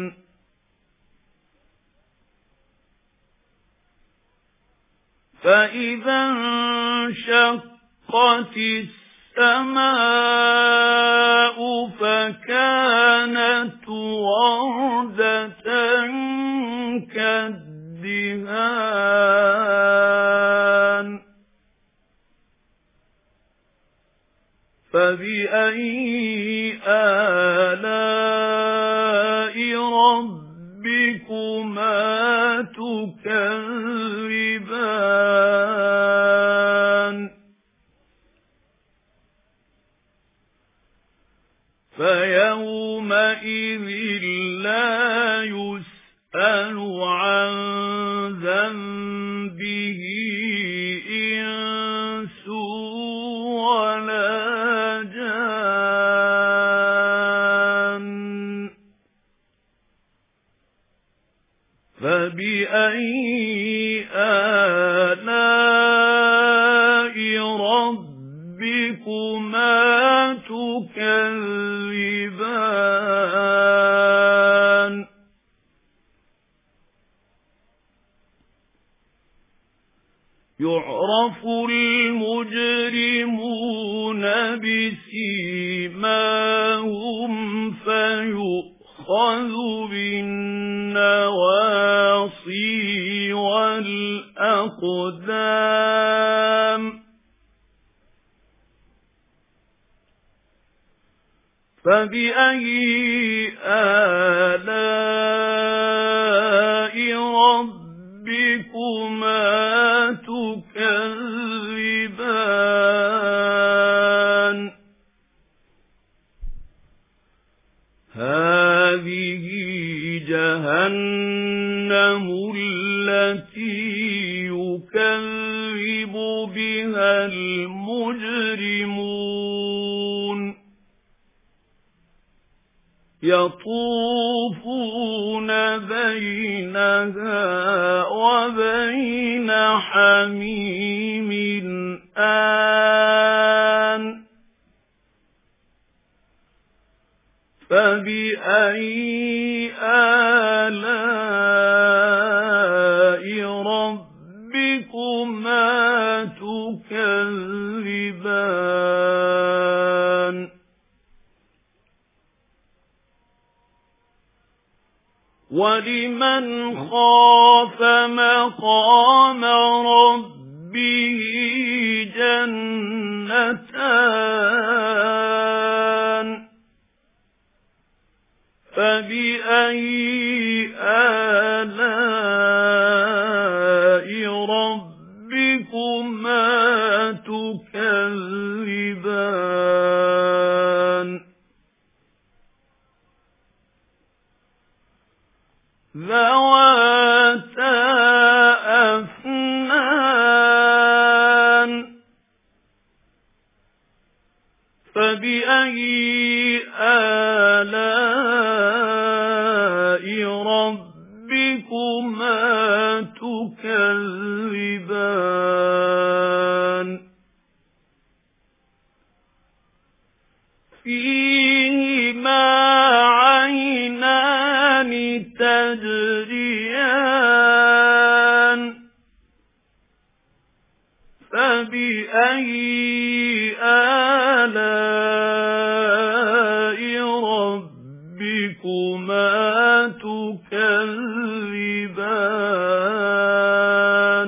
فَإِذَا انشَقَّتِ السَّمَاءُ فَكَانَتْ وَرْدَةً كَالدِّهَانِ فَبِأَيِّ آلَاءِ رَبِّكُمَا تُكَذِّبَانِ فَيَوْمَئِذٍ لَّا يُسْأَلُ عَن ذَنبِهِ إِنسٌ وَلَا جَانٌّ فَبِأَيِّ آلَاءِ رَبِّكُمَا تُكَذِّبَانِ يُعْرَفُ الْمُجْرِمُونَ بِسِيمَاهُمْ فَيُؤْخَذُ بِالنَّوَاصِي وَالْأَقْدَامِ فَبِأَيِّ آلَاءِ رَبِّكُمَا تُكَذِّبَانِ هَٰذِهِ جَهَنَّمُ الَّتِي يُكَذِّبُ بِهَا الْمُجْرِمُونَ يَطُوفُونَ بَيْنَهَا وَبَيْنَ حَمِيمٍ آنٍ فَبِأَيِّ آلَاءِ رَبِّكُمَا تُكَذِّبَانِ وَلِمَنْ خَافَ مَقَامَ رَبِّهِ جَنَّتَانِ فَبِأَيِّ آلَاءِ رَبِّكُمَا تُكَذِّبَانِ ذَوَاتَا أَفْنَانٍ فَبِأَيِّ آلَاءِ رَبِّكُمَا تُكَذِّبَانِ فِيهِمَا عَيْنَانِ تَجْرِيَانِ فَبِأَيِّ آلَاءِ رَبِّكُمَا تُكَذِّبَانِ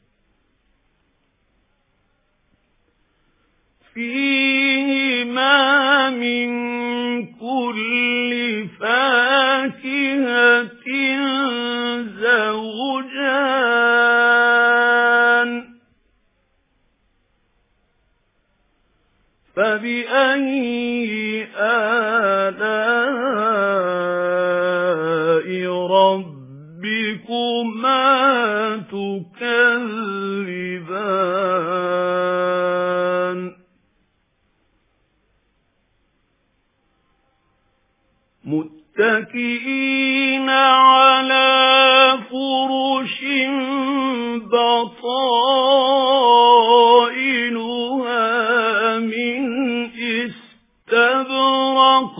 فِيهِمَا مِن كُلِّ فَاكِهَةٍ زَوْجَانِ فَبِأَيِّ آلَاءِ رَبِّكُمَا تُكَذِّبَانِ مُتَّكِئِينَ عَلَى فُرُشٍ بَطَائِنُهَا مِنْ إِسْتَبْرَقٍ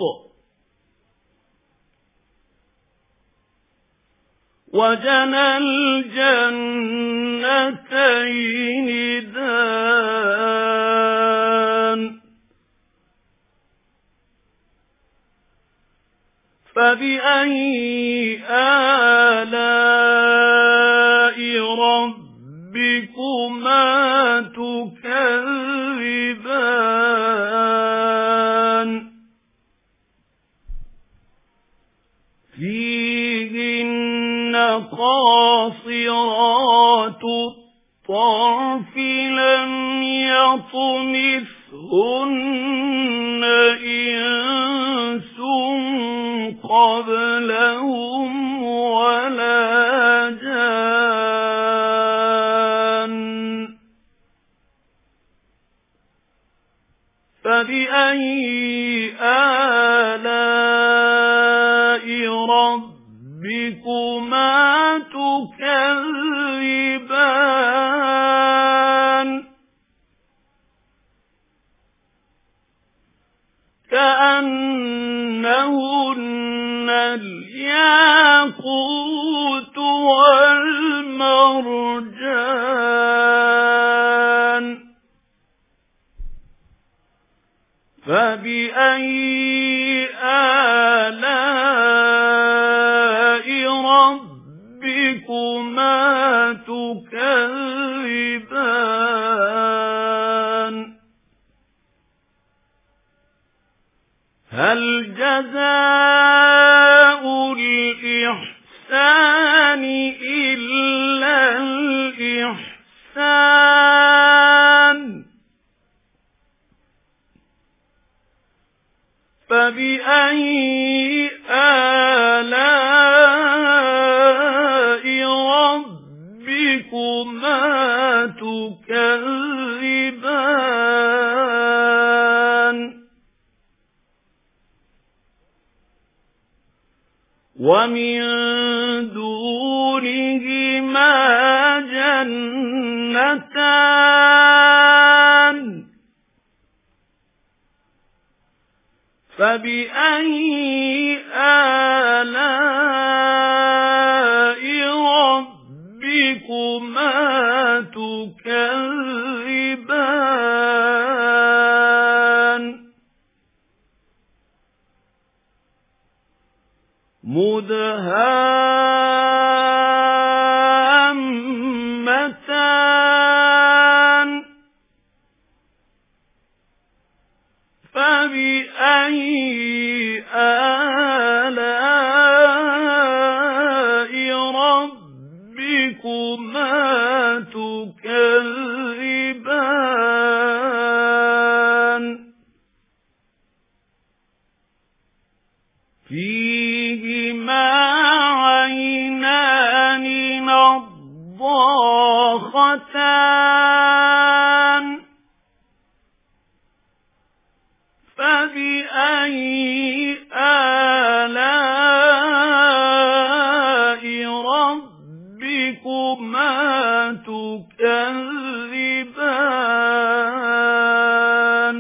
وَجَنَى الْجَنَّتَيْنِ دَانٍ فَبِأَيِّ آلَاءِ رَبِّكُمَا تُكَذِّبَانِ فِيهِنَّ قَاصِرَاتُ الطَّرْفِ لَمْ يَطْمِثْهُنَّ إِنسٌ قَبْلَهُمْ وَلَا جَانٌّ فَبِأَيِّ آلَاءِ رَبِّكُمَا تُكَذِّبَانِ كَأَنَّهُنَّ الْيَاقُوتُ وَالْمَرْجَانُ فَبِأَيِّ آلَاءِ رَبِّكُمَا تُكَذِّبَانِ هَلْ جَزَاءُ الْإِحْسَانِ إِلَّا الْإِحْسَانُ فَبِأَيِّ آلَاءِ رَبِّكُمَا تُكَذِّبَانِ وَمِن دُونِهِمَا جَنَّتَانِ فَبِأَيِّ آلَاءِ رَبِّكُمَا تُكَذِّبَانِ مُدْهَامَّتَانِ فَبِأَيِّ آلَاءِ رَبِّكُمَا تُكَذِّبَانِ فِيهِمَا عَيْنَانِ نَضَّاخَتَانِ فَبِأَيِّ آلَاءِ رَبِّكُمَا تُكَذِّبَانِ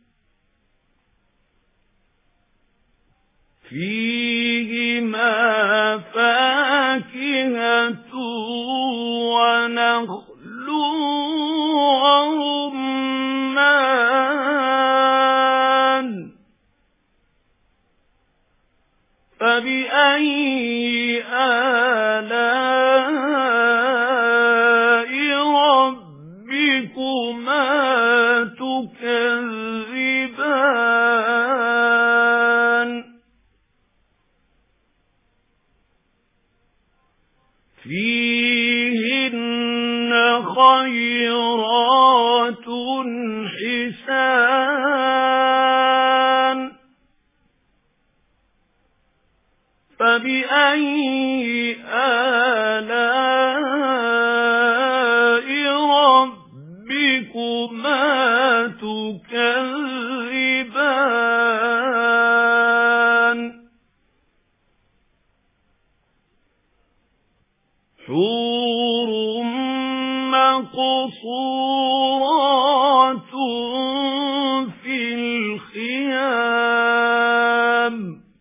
فِيهِمَا فَاكِهَةٌ وَنَخْلٌ وَرُمَّانٌ فَبِأَيِّ آلَاءِ رَبِّكُمَا تُكَذِّبَانِ فِيهِنَّ خَيْرَاتٌ حِسَانٌ فَبِأَيِّ آلَاءِ رَبِّكُمَا تُكَذِّبَانِ حُورٌ مَّقْصُورَاتٌ فِي الْخِيَامِ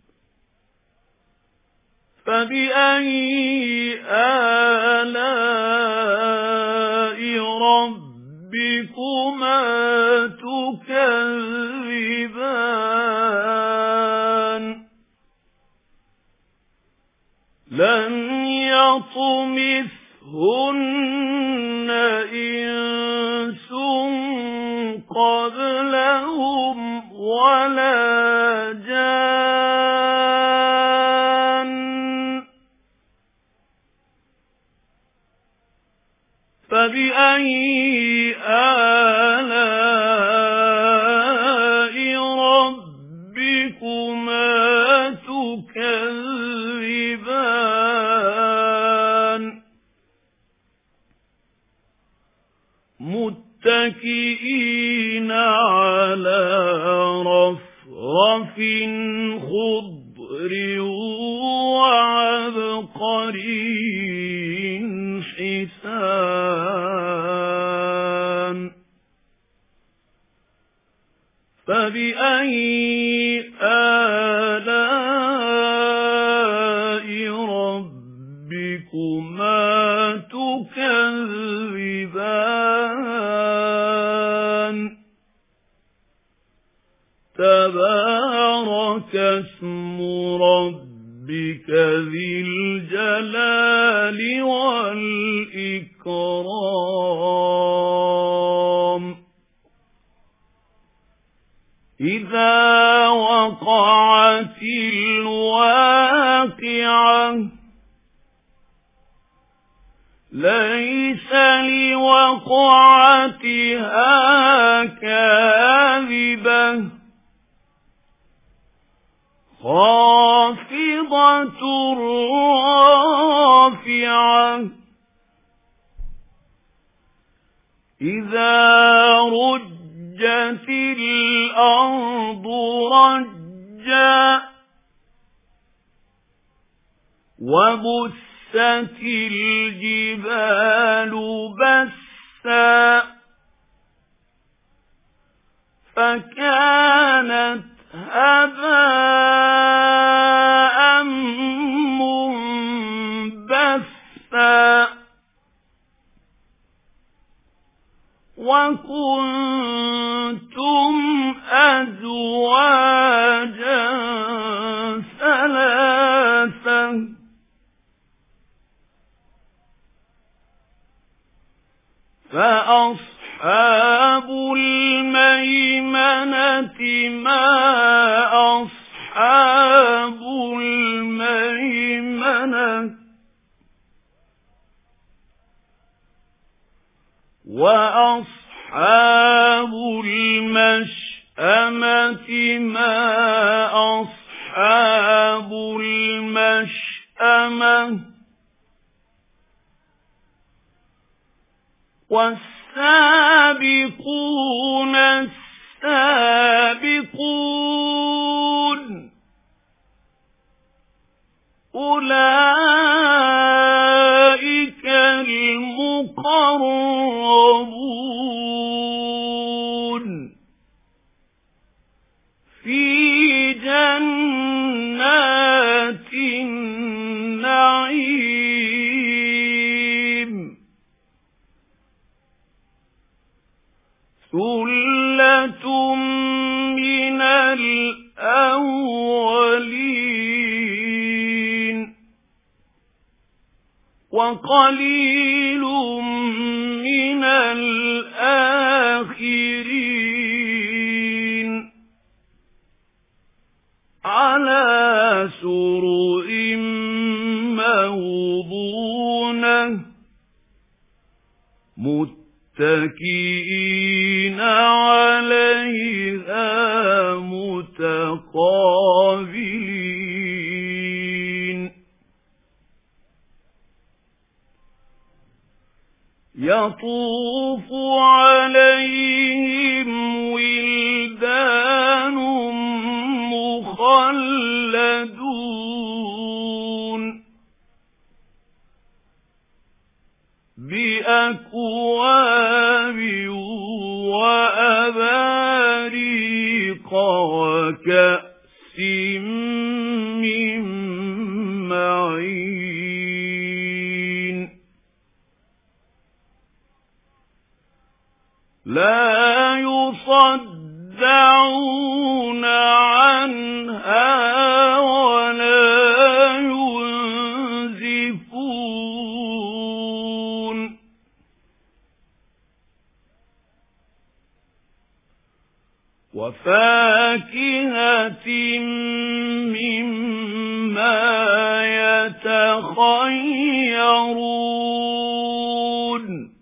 فَبِأَيِّ آلَاءِ رَبِّكُمَا تُكَذِّبَانِ لَمْ يَطْمِثْهُنَّ إِنسٌ قَبْلَهُمْ وَلَا جَانٌّ فَبِأَيِّ آلَاءِ رَبِّكُمَا تُكَذِّبَانِ مُتَّكِئِينَ عَلَى رَفْرَفٍ خُضْرٍ وَعَبْقَرِيٍّ حِسَانٍ فَبِأَيِّ آلَاءِ رَبِّكُمَا تُكَذِّبَانِ تَبَارَكَ اسْمُ رَبِّكَ ذِي الْجَلَالِ وَالْإِكْرَامِ إِذَا وَقَعَتِ الْوَاقِعَةُ لَيْسَ لِوَقْعَتِهَا كَاذِبَةٌ خَافِضَةٌ رَافِعَةٌ إِذَا رُجَّتِ الْأَرْضُ رَجًّا وَبُسَّتِ الْجِبَالُ بَسًّا فَكَانَتْ هَبَاءً مُنبَثًّا وَكُنتُمْ أَزْوَاجًا ثَلَاثَةً فَأَصْحَابُ الْمَيْمَنَةِ مَا أَصْحَابُ الْمَيْمَنَةِ وَأَصْحَابُ الْمَشْأَمَةِ مَا أَصْحَابُ الْمَشْأَمَةِ والسابقون السابقون أولئك المقربون في جنات النعيم ثُلَّةٌ مِنَ الْأَوَّلِينَ وَقَلِيلٌ مِنَ الْآخِرِينَ عَلَى سُرُرٍ مَّوْضُونَةٍ مُتَّكِئِينَ عَلَيْهَا مُتَقَابِلِينَ يَطُوفُ عَلَيْهِمْ وِلْدَانٌ مُّخَلَّدُونَ بِأَكْوَابٍ وَأَبَارِيقَ وَكَأْسٍ مِّن مَّعِينٍ لَّا يُصَدَّعُونَ عَنْهَا وَلَا يُنزِفُونَ وَفَاكِهَةٍ مِّمَّا يَتَخَيَّرُونَ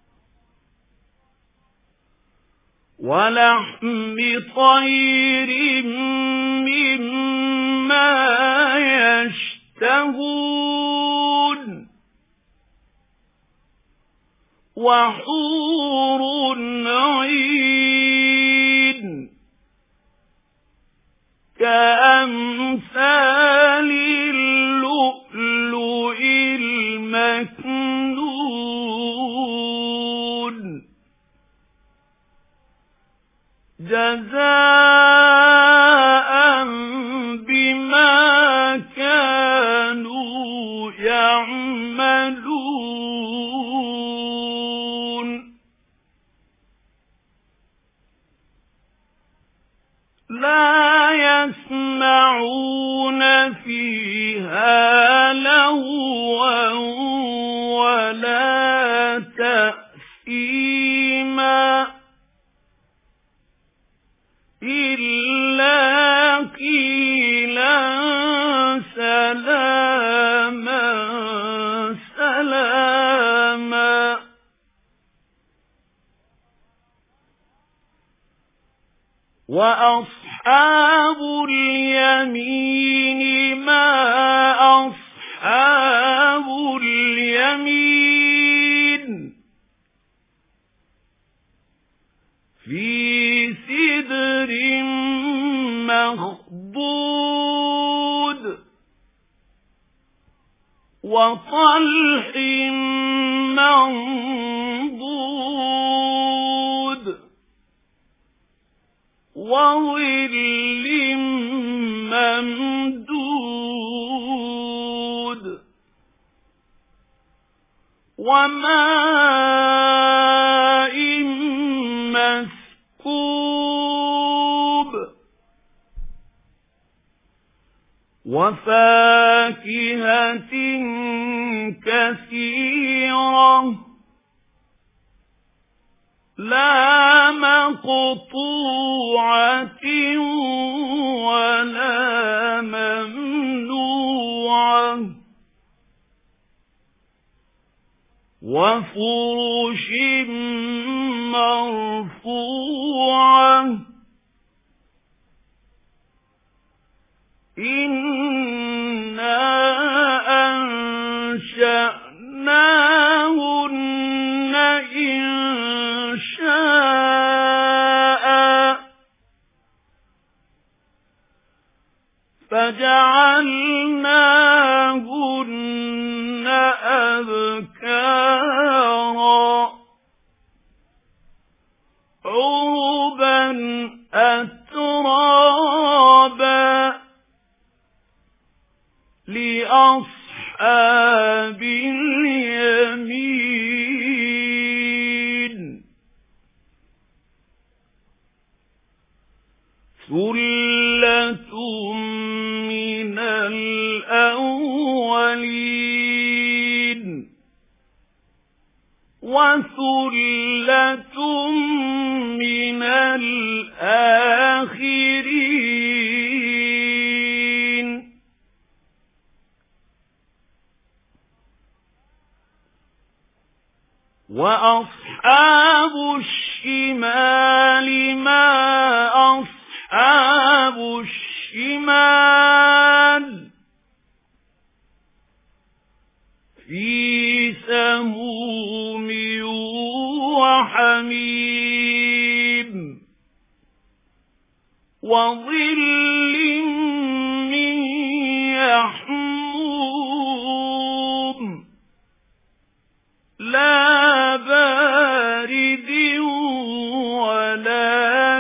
وَلَحْمِ طَيْرٍ مِّمَّا يَشْتَهُونَ وَحُورٌ عِينٌ كَأَمْثَالِ اللُّؤْلُؤِ الْمَكْنُونِ جَزَاءً بِمَا كَانُوا يَعْمَلُونَ لَا يَسْمَعُونَ فِيهَا لَغْوًا وَلَا تَأْثِيمًا إِلَّا قِيلًا سَلَامًا سَلَامًا وَأَصْحَابُ الْيَمِينِ مَا أَصْحَابُ الْيَمِينِ فِي سِدْرٍ مَّخْضُودٍ وَطَلْحٍ مَّنضُودٍ وَظِلٍّ مَّمْدُودٍ وَمَاءٍ مَّسْكُوبٍ وَفَاكِهَةٍ كَثِيرَةٍ لَّا مَقْطُوعَةٍ وَلَا مَمْنُوعَةٍ وَفُرُشٍ مَّرْفُوعَةٍ إِنَّا أَنشَأْنَاهُنَّ إِن وجعلناهن أبكارا عربا أترابا لأصحاب اليمين ثلة من الأولين وثلة من الآخرين وأصحاب الشمال ما أصحاب الشمال في سموم وحميم وظل من يحموم لا بارد ولا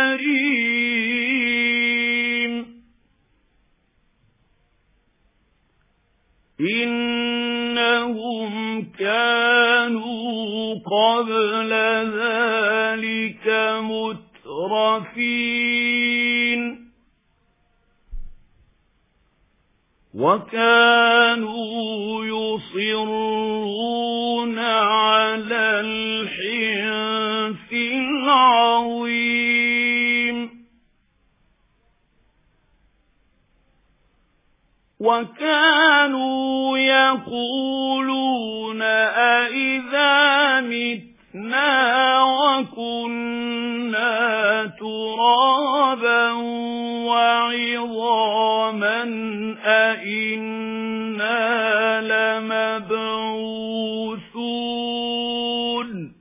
كريم إنهم كانوا قبل ذلك مترفين وكانوا يصرون على الحنث العظيم وكانوا يقولون أئذا متنا وكنا ترابا وعظاما أئنا لمبعوثون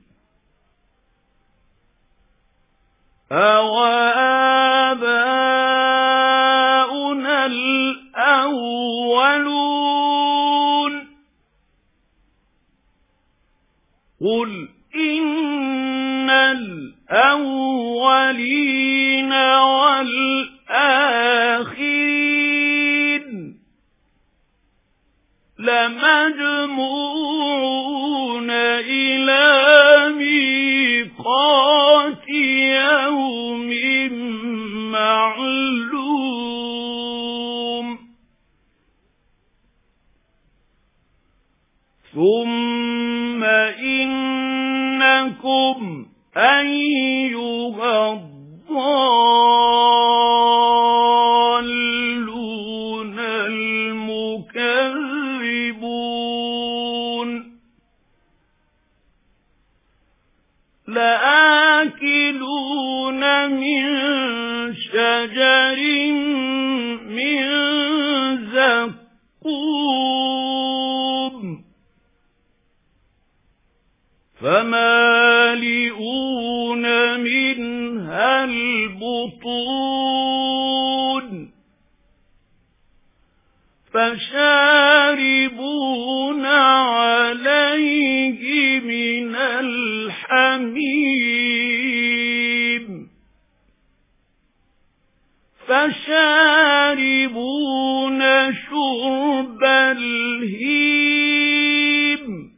أَوَآبَاؤُنَا الْأَوَّلُونَ قُلْ إِنَّ الْأَوَّلِينَ وَالْآخِرِينَ لَمَجْمُوعُونَ إِلَى مِيقَاتِ يَوْمٍ مَّعْلُومٍ ثُمَّ إِنَّكُمْ أَيُّهَا الضَّالُّونَ الْمُكَذِّبُونَ لَآكِلُونَ مِن شَجَرٍ مِّن زَقُّومٍ فَمَالِئُونَ مِنْهَا الْبُطُونَ فَشَارِبُونَ عَلَيْهِ مِنَ الْحَمِيمِ فَشَارِبُونَ شُرْبَ الْهِيمِ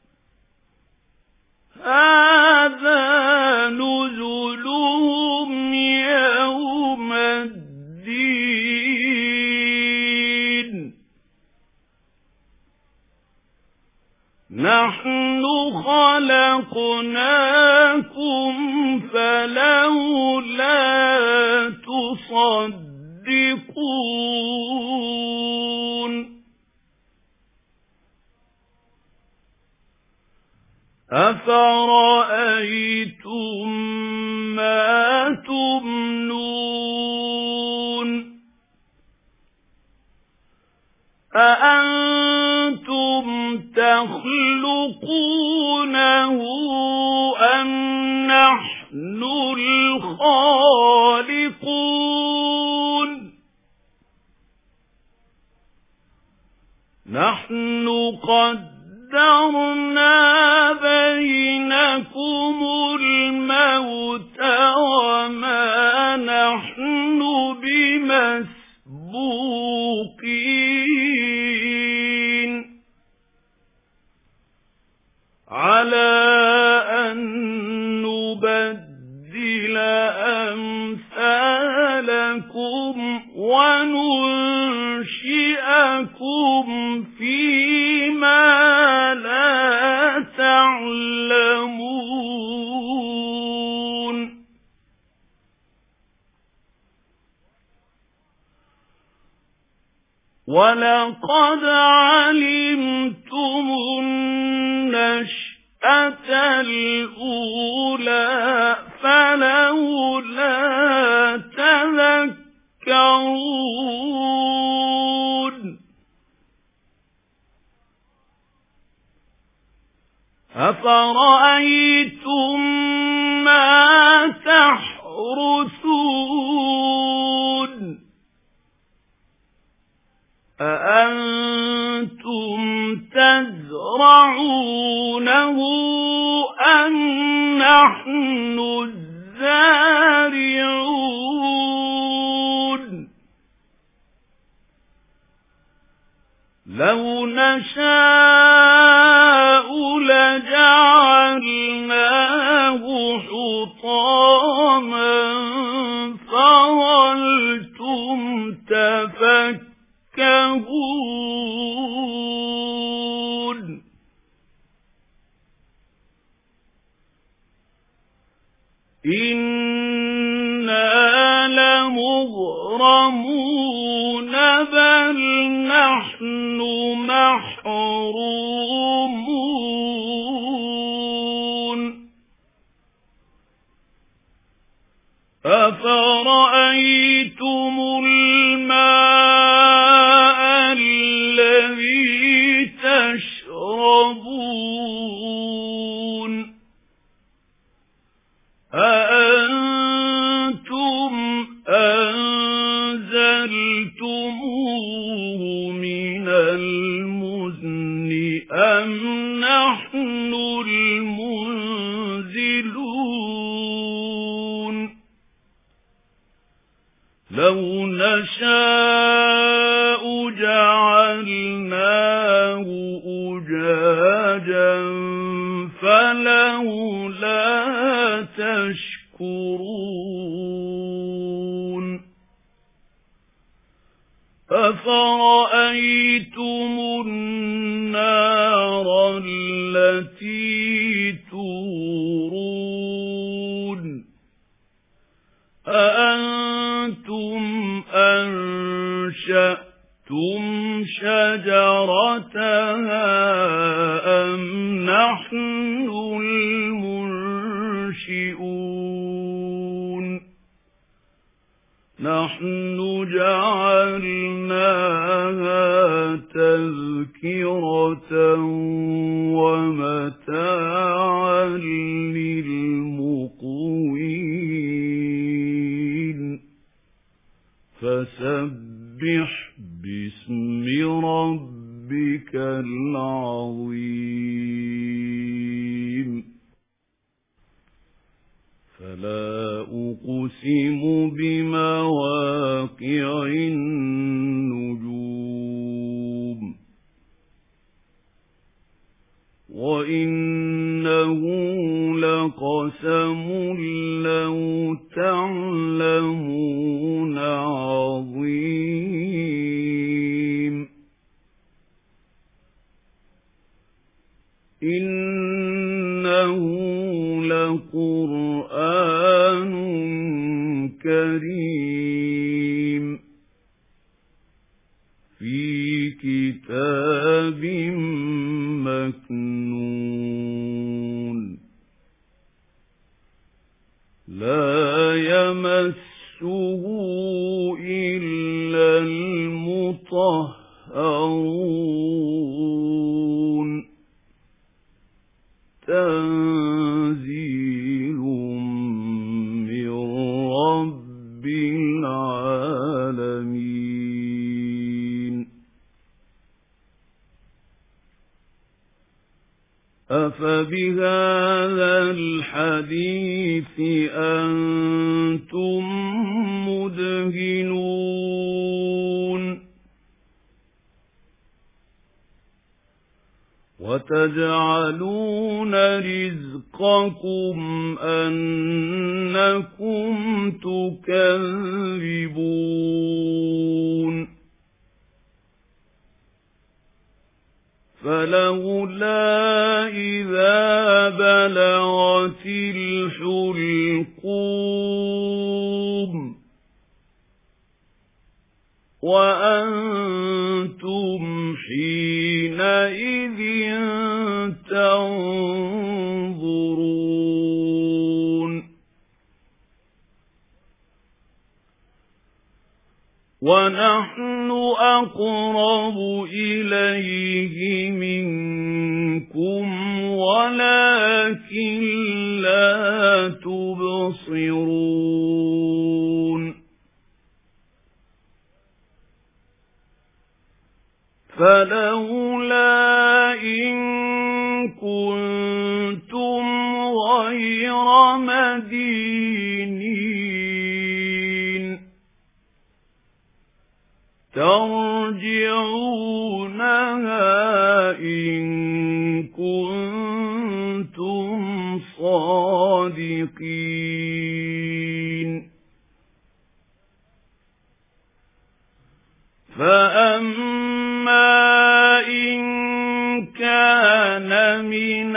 هَذَا نُزُلُهُمْ يَوْمَ الدِّينِ نَحْنُ خَلَقْنَاكُمْ فَلَوْلَا تُصَدِّقُونَ أَفَرَأَيْتُم مَّا تُمْنُونَ أَأَنتُمْ تَخْلُقُونَهُ أَمْ نَحْنُ الْخَالِقُونَ نحن قدرنا بينكم الموت وما نحن بمسبوقين على أن نبدل أمثالكم وننشئكم فيما لا تعلمون ولقد علمتم النشأة الأولى فلولا تذكرون أفرأيتم ما تحرثون أأنتم تزرعونه أم نحن الزارعون لو نشاء لجعلناه حطاما فظلتم تفكهون إنا لمغرمون بل نحن محرومون أفرأيتم الماء الذي تشربون أأنتم أنزلتموه من المزن أم نحن المنزلون لو نشاء جعلناه أجاجا فلولا تشكرون أفرأيتم النار التي تورون أأنتم أنشأتم شجرتها أم نحن المنشئون نحن جعلناها تذكرة ومتاعا للمقوين فسبح باسم ربك العظيم فلا أقسم بمواقع النجوم وإنه لقسم لو تعلمون عظيم إنه لقرآن كريم في كتاب مكنون لا يمسه إلا المطهرون تنزيل من رب العالمين أفبهذا الحديث أنتم مدهنون وتجعلون رزقكم أنكم تكذبون فلولا إذا بلغت الحلقوم وأنتم حينئذ تنظرون ونحن أقرب إليه منكم ولكن لا تبصرون فلولا إن كنتم غير مدينين ترجعونها إن كنتم صادقين فأما إن كان من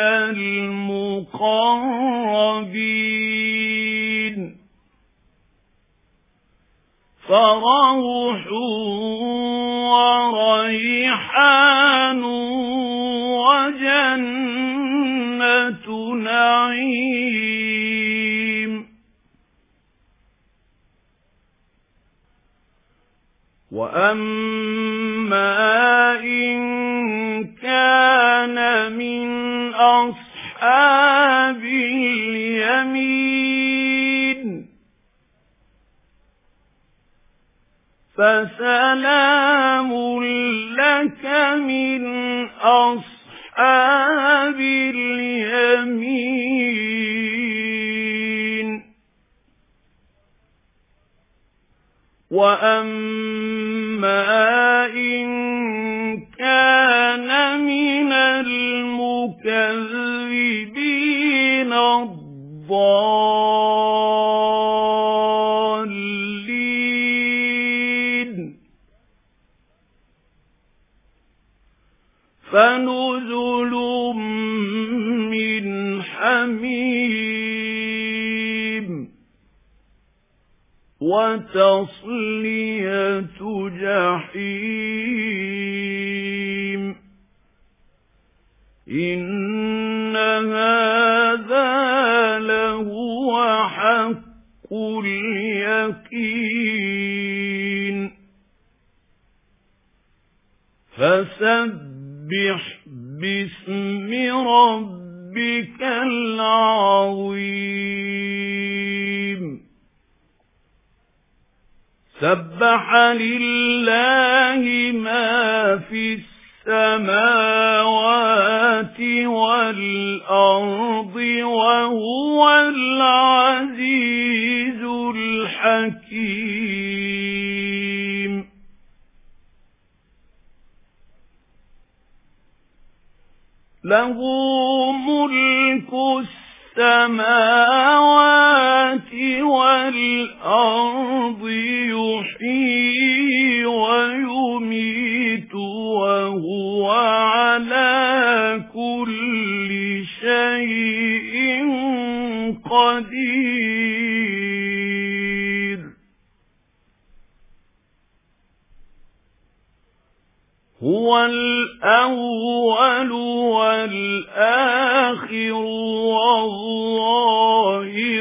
المقربين فروح وريحان وجنة نعيم وأما إن كان من أصحاب اليمين فسلام لك من أصحاب اليمين وأما إن كان من المكذبين الضالين فنزل من حميم وتصلية جحيم إن هذا لهو حق اليقين فسبح باسم ربك العظيم سبح لله ما في السماوات والأرض وهو العزيز الحكيم له ملك السماوات والأرض يحيي ويميت وهو على كل شيء قدير هو الأول والآخر والظاهر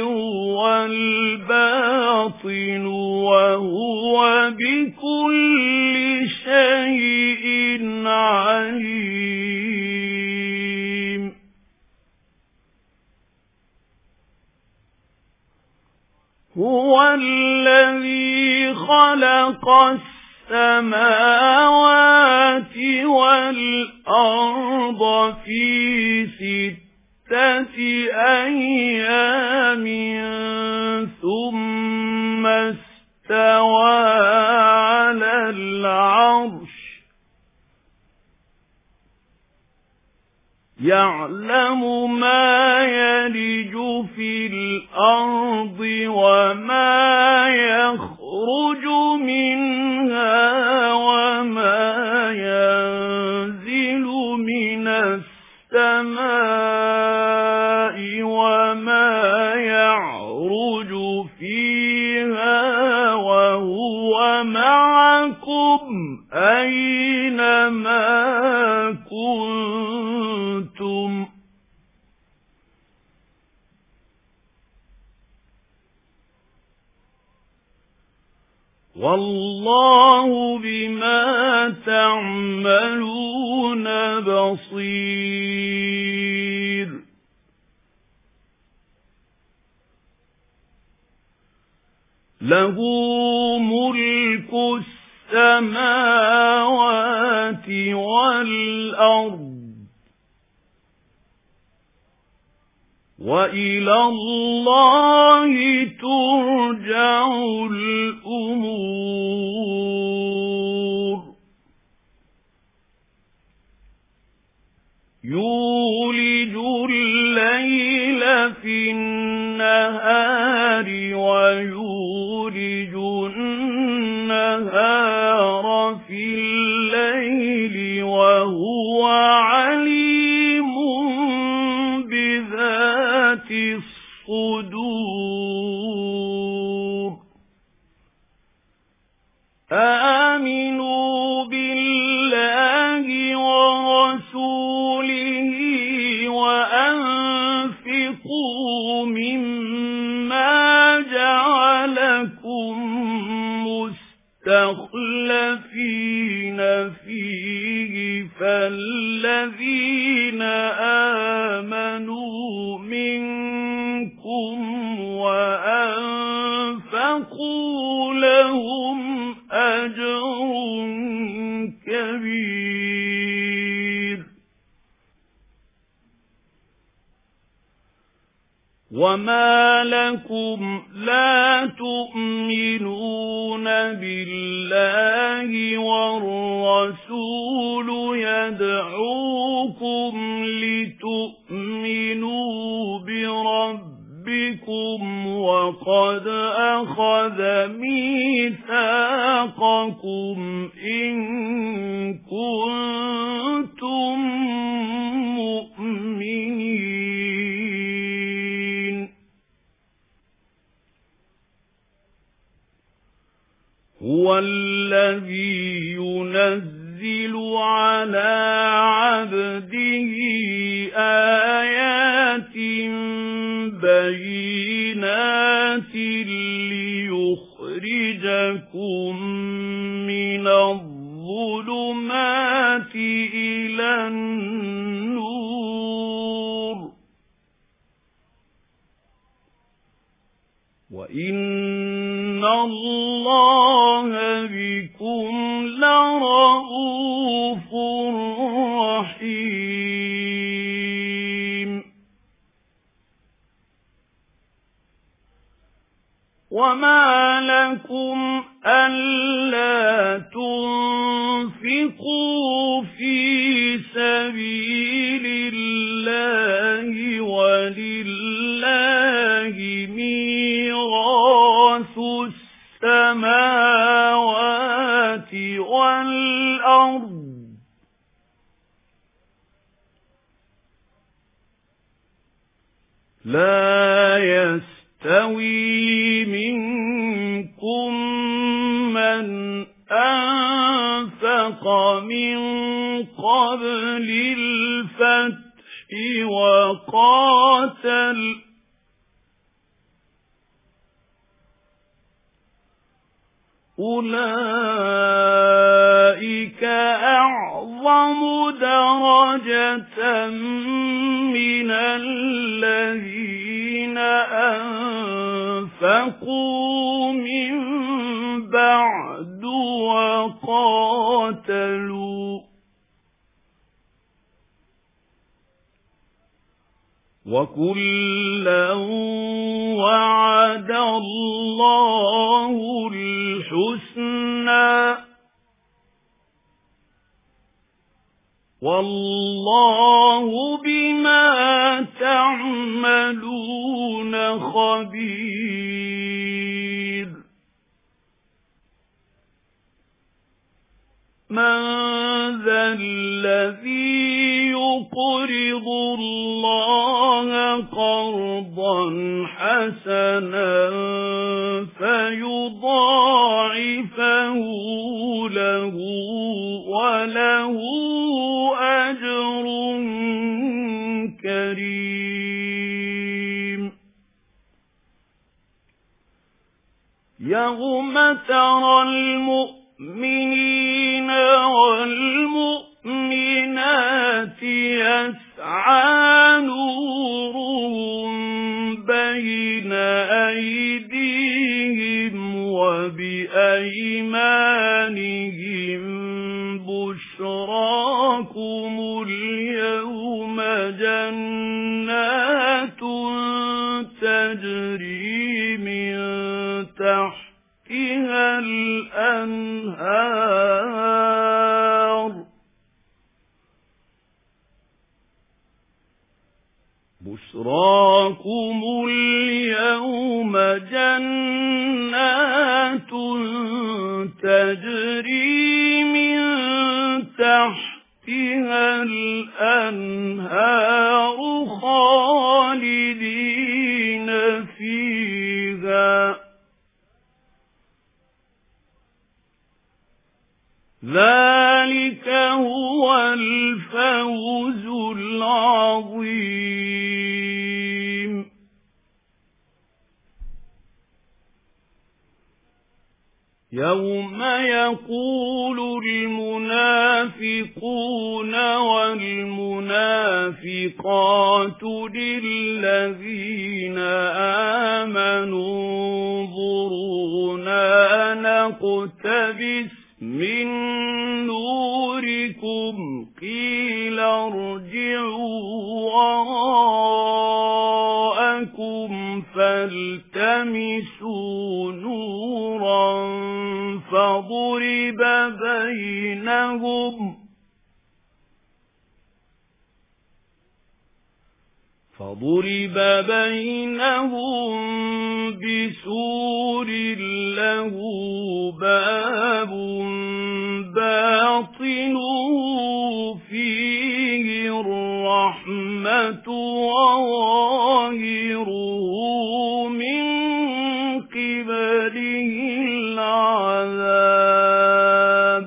والباطن وهو بكل شيء عليم هو الذي خلق السماوات والأرض في ستة أيام ثم استوى على العرش يعلم ما يلج في الأرض وما يخرج منها وما ينزل من السماء وما يعرج فيها وهو معكم أينما كنتم والله بما تعملون بصير. له ملك السماوات والأرض وإلى الله ترجع الأمور. يولج الليل في النهار ويولج النهار في الليل وهو عليم بذات الصدور. آمنوا بالله ورسوله وأنفقوا مما جعلكم مستخلفين فيه فالذين آمنوا منكم وأنفقوا لهم أجر كبير. وما لكم لا تؤمنون بالله والرسول يدعوكم لتؤمنوا بربكم وقد أخذ ميثاقكم إن كنتم مؤمنين. هو الذي ينزل على عبده آيات بينات ليخرجكم من الظلمات إلى النور وإن الله بكم لرءوف رحيم. وما لكم ألا تنفقوا في سبيل الله ولله ميراث السماوات والأرض لا يستوي منكم من أنفق من قبل الفتح وقاتل أولئك أعظم درجة من الذين أنفقوا من بعد وقاتلوا وكلا وعد الله الحسنى والله بما تعملون خبير من ذا الذي يقرض الله قرضا حسنا فيضاعفه له وله أجر كريم يوم ترى المؤمنين والمؤمنات يسعى نورهم بين أيديهم وبأيمانهم بشراكم اليوم جنات تجري من تحتها الأنهار بشراكم اليوم جنات تجري من تحتها الأنهار خالدين فيها ذلك هو الفوز العظيم يوم يقول المنافقون والمنافقات للذين آمنوا انظرونا نقتبس من نوركم قيل ارجعوا وراءكم فالتمسوا نورا فضرب بينهم فضرب بينهم بسور له باب باطنه فيه الرحمة وظاهره من قبله العذاب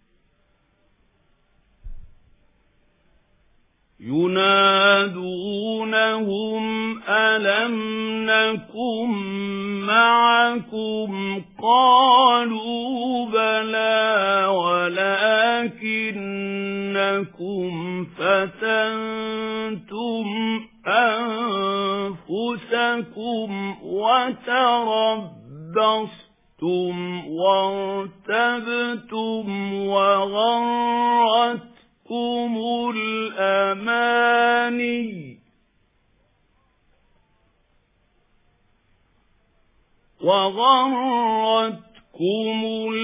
ينادونهم ألم نكن معكم قالوا بلى ولكنكم فتنتم أنفسكم وتربصتم وارتبتم وغرتكم الأماني وغرتكم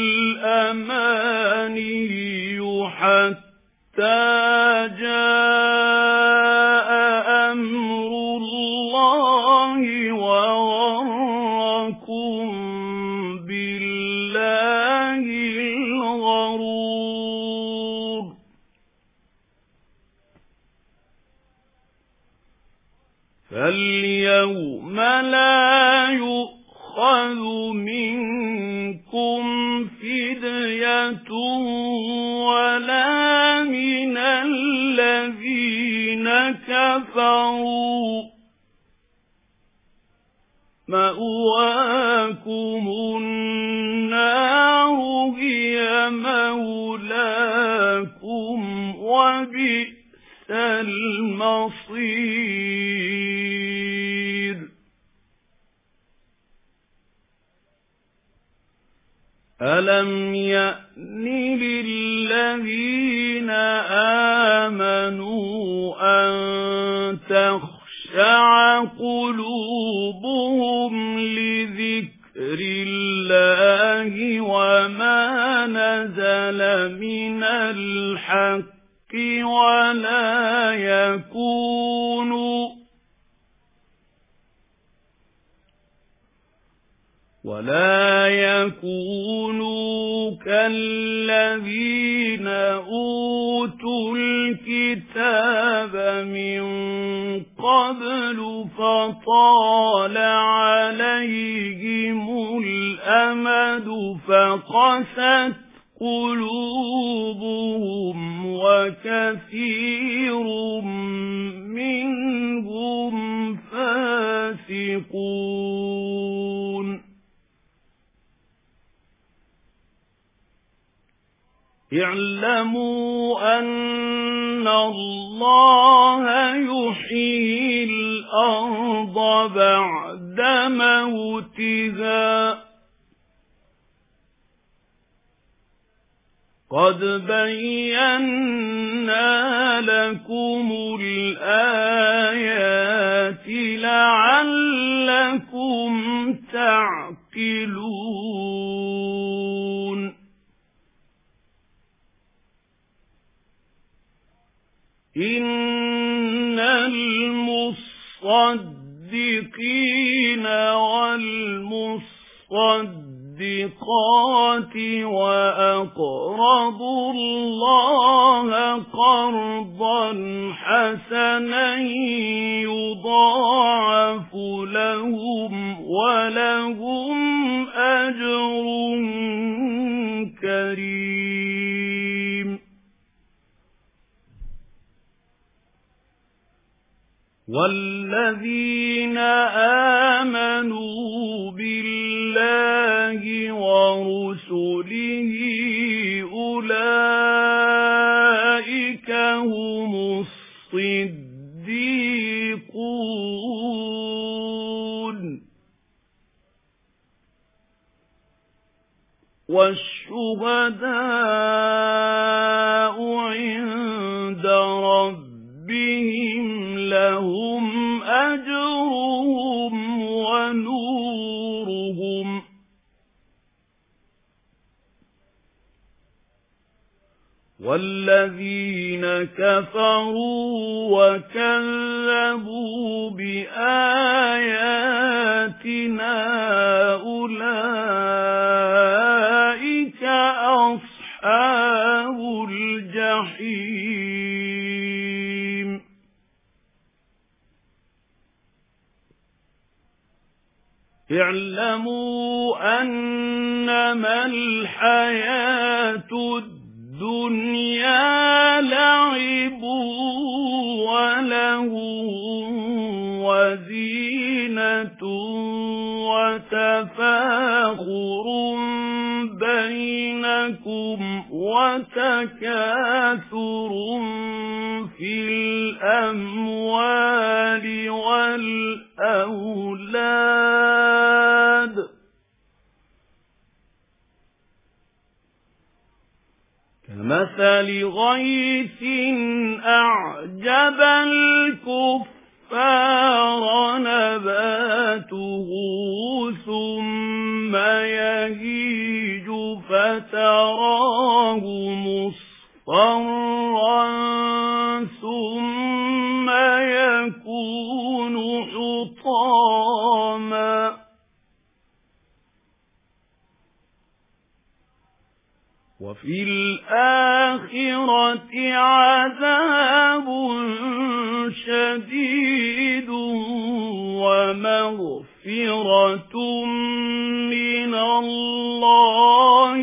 الأماني حتى جاء أمر الله وغركم بالله الغرور فاليوم لا يؤمن يؤخذ منكم فدية ولا من الذين كفروا مأواكم النار هي مولاكم وبئس المصير أَلَمْ يَأْنِ لِلَّذِينَ آمَنُوا أَن تَخْشَعَ قُلُوبُهُمْ لِذِكْرِ اللَّهِ وَمَا نَزَلَ مِنَ الْحَقِّ وَلَا يَكُونُوا وَلَا يَكُونُوا كَالَّذِينَ أُوتُوا الْكِتَابَ مِنْ قَبْلُ فَطَالَ عَلَيْهِمُ الْأَمَدُ فَقَسَتْ قُلُوبُهُمْ وَكَثِيرٌ مِنْهُمْ فَاسِقُونَ اعْلَمُوا أَنَّ اللَّهَ يُحْيِي الْأَرْضَ بَعْدَ مَوْتِهَا قَدْ بَيَّنَّا لَكُمُ الْآيَاتِ لَعَلَّكُمْ تَعْقِلُونَ إِنَّ الْمُصَّدِّقِينَ وَالْمُصَّدِّقَاتِ وَأَقْرَضُوا اللَّهَ قَرْضًا حَسَنًا يُضَاعَفُ لَهُمْ وَلَهُمْ أَجْرٌ كَرِيمٌ وَالَّذِينَ آمَنُوا بِاللَّهِ وَرُسُلِهِ أُولَئِكَ هُمُ الصِّدِّيقُونَ وَالشُّهَدَاءُ عِندَ رَبِّهِمْ لَهُمْ أَجْرُهُمْ وَنُورُهُمْ وَالَّذِينَ كَفَرُوا وَكَذَّبُوا بِآيَاتِنَا أُولَئِكَ أَصْحَابُ الْجَحِيمِ اعْلَمُوا أَنَّمَا الْحَيَاةُ الدُّنْيَا لَعِبٌ وَلَهْوٌ وَزِينَةٌ وَتَفَاخُرٌ بَيْنَكُمْ وَتَكَاثُرٌ فِي الْأَمْوَالِ وَالْأَوْلَادِ كَمَثَلِ غَيْثٍ أَعْجَبَ الْكُفَّارَ نَبَاتُهُ ثُمَّ يَهِيجُ فَتَرَاهُ مُصْفَرًّا ثُمَّ يَكُونُ حُطَامًا وَفِي الْآخِرَةِ عَذَابٌ شَدِيدٌ وَمَغْفِرَةٌ مِنَ اللَّهِ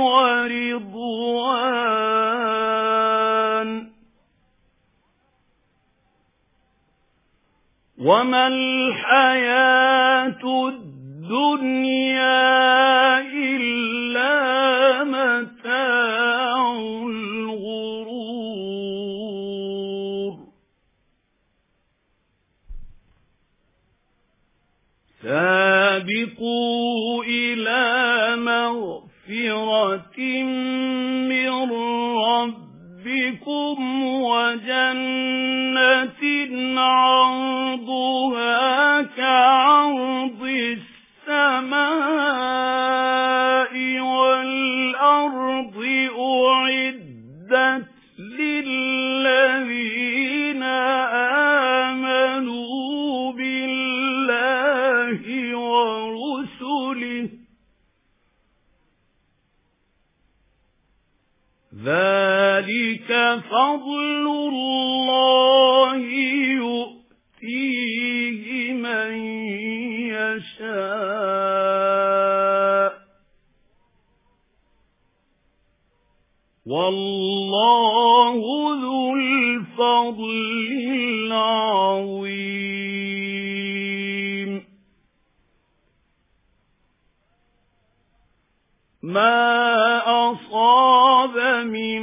وَرِضْوَانٌ وَمَا الْحَيَاةُ الدُّنْيَا إِلَّا مَتَاعُ الْغُرُورِ سَابِقُوا إِلَى مَغْفِرَةٍ مغفرة من ربكم وجنة عرضها كعرض السماء والأرض أعدت للذين آمنوا بالله ورسله ذلك فضل الله يؤتيه من يشاء والله ذو الفضل العظيم ما أصاب من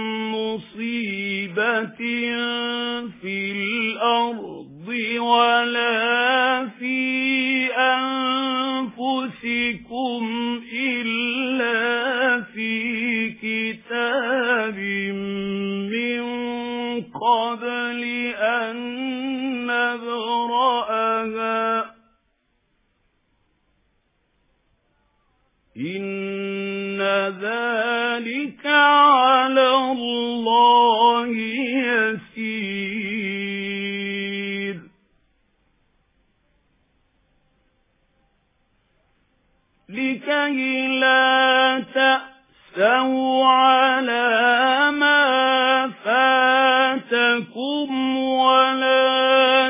مصيبة في الأرض ولا في أنفسكم إلا في كتاب من قبل أن نبرأها إن ذلك على الله يسير لكي لا تأسوا على ما فاتكم ولا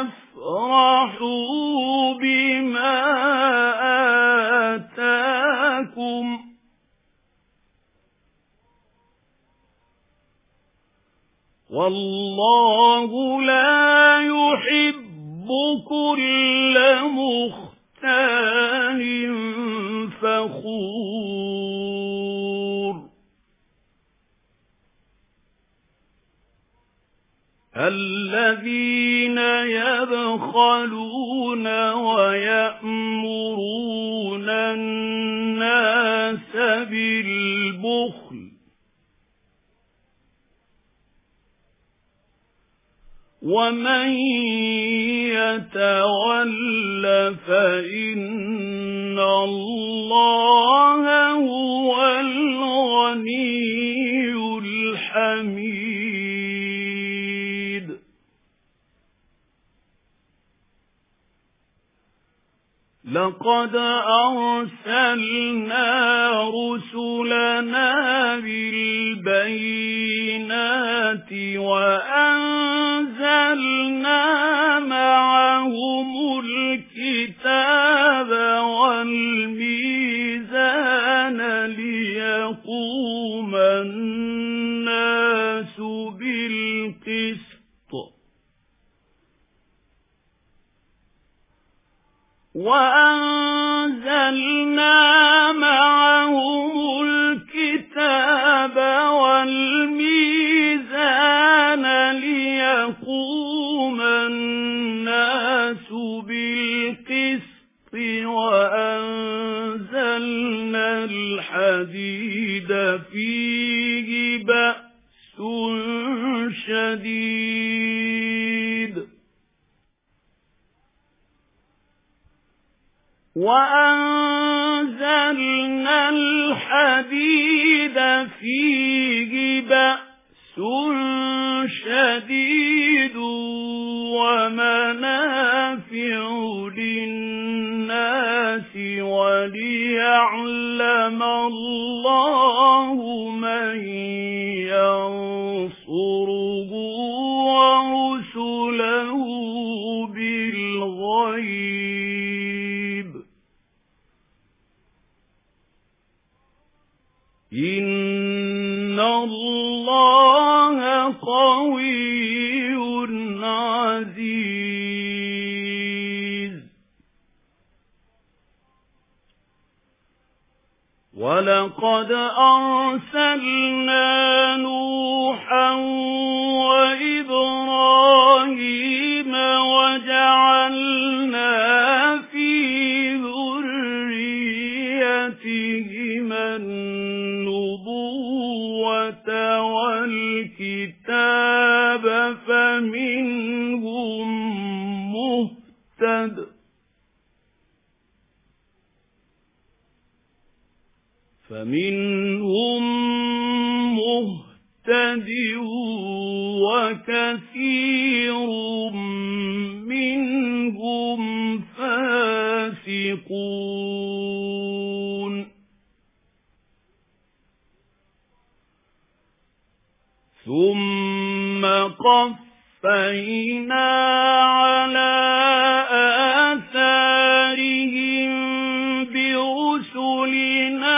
تفرحوا بما آتاكم والله لا يحب كل مختال فخور الذين يبخلون ويأمرون الناس بالبخل ومن يتول فإن الله هو الغني الحميد لقد أرسلنا رسلنا بالبينات وأنزلنا معهم الكتاب والميزان ليقوم الناس بالقسط وأنزلنا معهم الكتاب والميزان ليقوم الناس بالقسط وأنزلنا الحديد فيه بأس شديد وأنزلنا الحديد فيه بأس شديد ومنافع للناس وليعلم الله من ينصره ورسله بالغيب إن الله قوي عزيز ولقد أرسلنا نوحا وإبراهيم وجعلنا في ذريتهما أحد فمنهم مهتد وكثير منهم فاسقون ثم قفينا على آثارهم برسلنا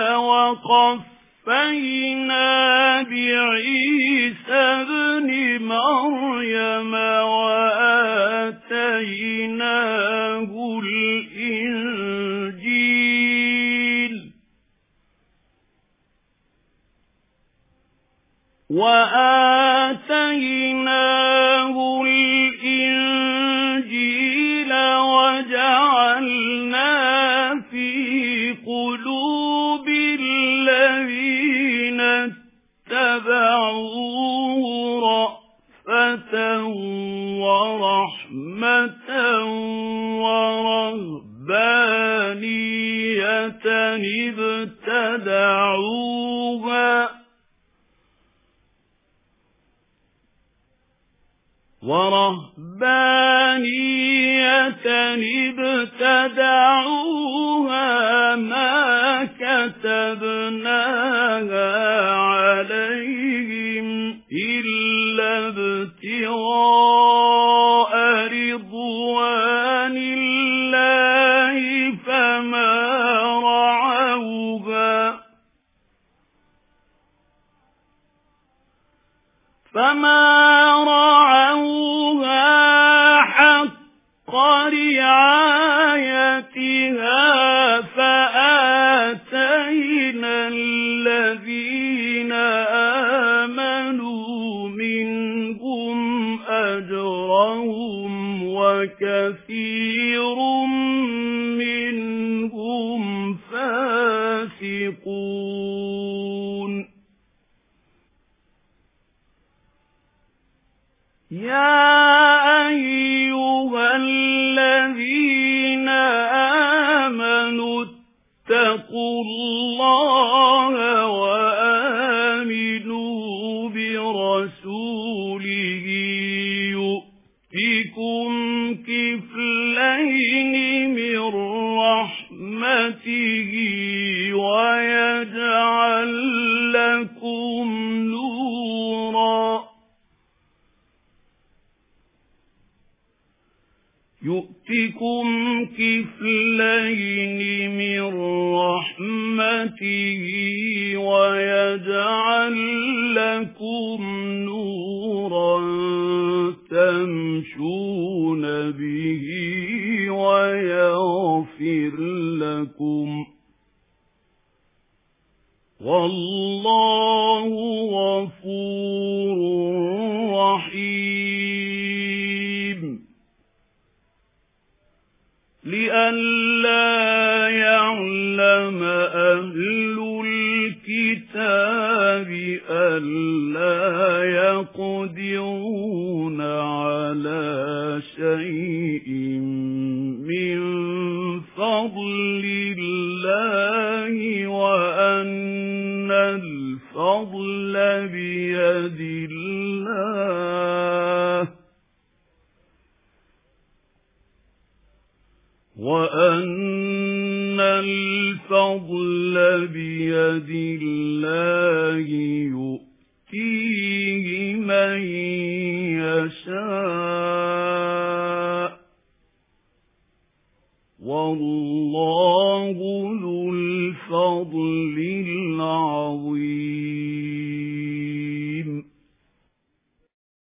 وقفينا بعيسى ابن مريم وآتيناه الإنجيل وآتيناه الإنجيل وجعلنا في قلوب الذين اتبعوه رأفة ورحمة ورهبانية ابتدعوها ورهبانية ابتدعوها ما كتبناها عليهم إلا ابتغاء رضوان الله فما رعوها فما رعوها حق رعايتها فآتينا الذين آمنوا منهم أجرهم وكثير منهم فاسقون يا أيها الذين آمنوا اتقوا الله وآمنوا برسوله يؤتكم كفلين من رحمته ويجعل لكم نورا يؤتكم كفلين من رحمته ويجعل لكم نورا تمشون به ويغفر لكم والله غفور رحيم لئلا يعلم أهل الكتاب ألا يقدرون على شيء من فضل الله وأن الفضل بيد الله وأن الفضل بيد الله يؤتيه من يشاء